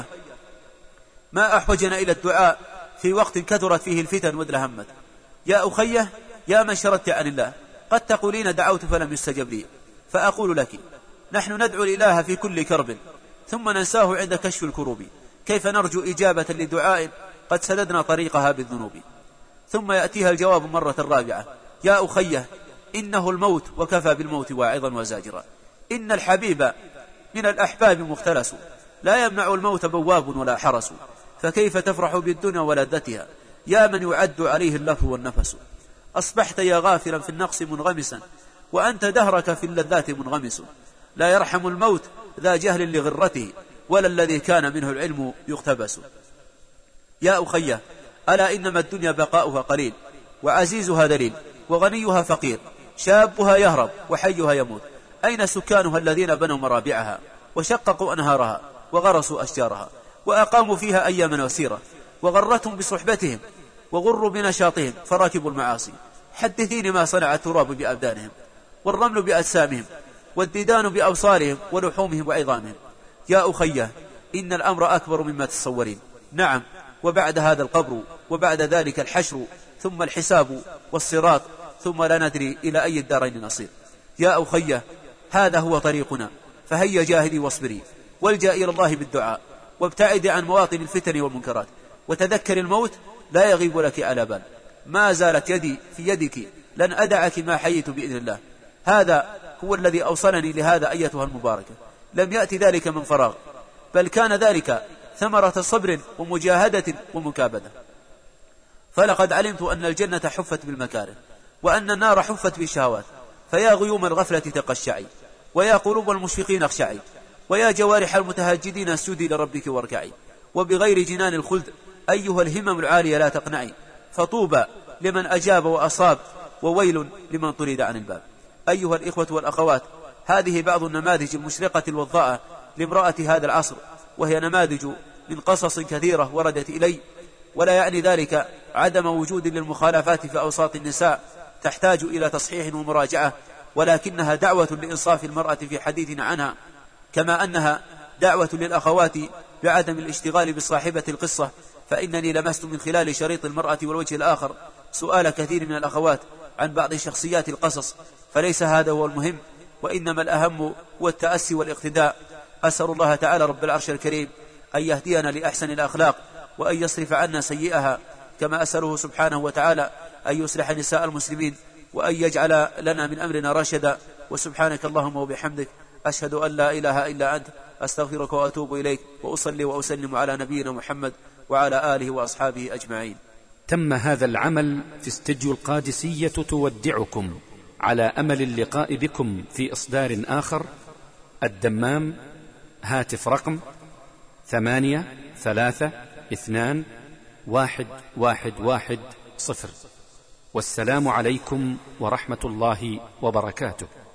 ما أحوجنا إلى الدعاء في وقت كثرت فيه الفتن وازدهمت. يا أخي، يا من شردت عن الله، قد تقولين دعوت فلم يستجب لي، فأقول لك نحن ندعو الإله في كل كرب ثم ننساه عند كشف الكروب، كيف نرجو إجابة لدعاء قد سددنا طريقها بالذنوب؟ ثم يأتيها الجواب مرة رابعة: يا أخيه إنه الموت وكفى بالموت واعظا وزاجرا. إن الحبيب من الأحباب مختلس، لا يمنع الموت بواب ولا حرس. فكيف تفرح بالدنيا ولذتها يا من يعد عليه اللف والنفس. أصبحت يا غافلا في النقص منغمسا، وأنت دهرك في اللذات منغمس. لا يرحم الموت ذا جهل لغرته، ولا الذي كان منه العلم يقتبس. يا أخيه ألا إنما الدنيا بقاؤها قليل، وعزيزها ذليل، وغنيها فقير، شابها يهرب وحيها يموت. أين سكانها الذين بنوا مرابعها، وشققوا أنهارها، وغرسوا أشجارها، وأقاموا فيها أياما وسيرة، وغرتهم بصحبتهم، وغروا بنشاطهم، فركبوا المعاصي. حدثيني ما صنع التراب بأبدانهم، والرمل بأجسامهم، والديدان بأبصارهم، ولحومهم وعظامهم. يا أخيه إن الأمر أكبر مما تتصورين. نعم، وبعد هذا القبر، وبعد ذلك الحشر، ثم الحساب والصراط، ثم لا ندري إلى أي الدارين نصير. يا أخيه هذا هو طريقنا، فهيا جاهدي واصبري، والجأ إلى الله بالدعاء، وابتعدي عن مواطن الفتن والمنكرات، وتذكر الموت لا يغيب لك على بال. ما زالت يدي في يدك، لن أدعك ما حييت بإذن الله. هذا هو الذي أوصلني لهذا أيتها المباركة. لم يأتي ذلك من فراغ، بل كان ذلك ثمرة صبر ومجاهدة ومكابدة. فلقد علمت أن الجنة حفت بالمكاره، وأن النار حفت بالشهوات. فيا غيوم الغفلة تقشعي، ويا قلوب المشفقين اخشعي، ويا جوارح المتهجدين اسجدي لربك واركعي. وبغير جنان الخلد أيها الهمم العالية لا تقنعي، فطوبى لمن أجاب وأصاب، وويل لمن طرد عن الباب. أيها الإخوة والأخوات، هذه بعض النماذج المشرقة الوضاءة لامرأة هذا العصر، وهي نماذج من قصص كثيرة وردت إلي. ولا يعني ذلك عدم وجود للمخالفات في أوساط النساء تحتاج إلى تصحيح ومراجعة، ولكنها دعوة لإنصاف المرأة في حديثنا عنها، كما أنها دعوة للأخوات بعدم الاشتغال بصاحبة القصة. فإنني لمست من خلال شريط المرأة والوجه الآخر سؤال كثير من الأخوات عن بعض شخصيات القصص، فليس هذا هو المهم، وإنما الأهم هو التأسي والاقتداء. أسأل الله تعالى رب العرش الكريم أن يهدينا لأحسن الأخلاق، وأن يصرف عنا سيئها، كما أسأله سبحانه وتعالى أن يصلح نساء المسلمين، وأن يجعل لنا من أمرنا رشدا. وسبحانك اللهم وبحمدك، أشهد أن لا إله إلا أنت، أستغفرك وأتوب إليك، وأصلي وأسلم على نبينا محمد وعلى آله وأصحابه أجمعين. تم هذا العمل في استديو القادسية تودعكم، على أمل اللقاء بكم في إصدار آخر. الدمام، هاتف رقم 83321110. والسلام عليكم ورحمة الله وبركاته.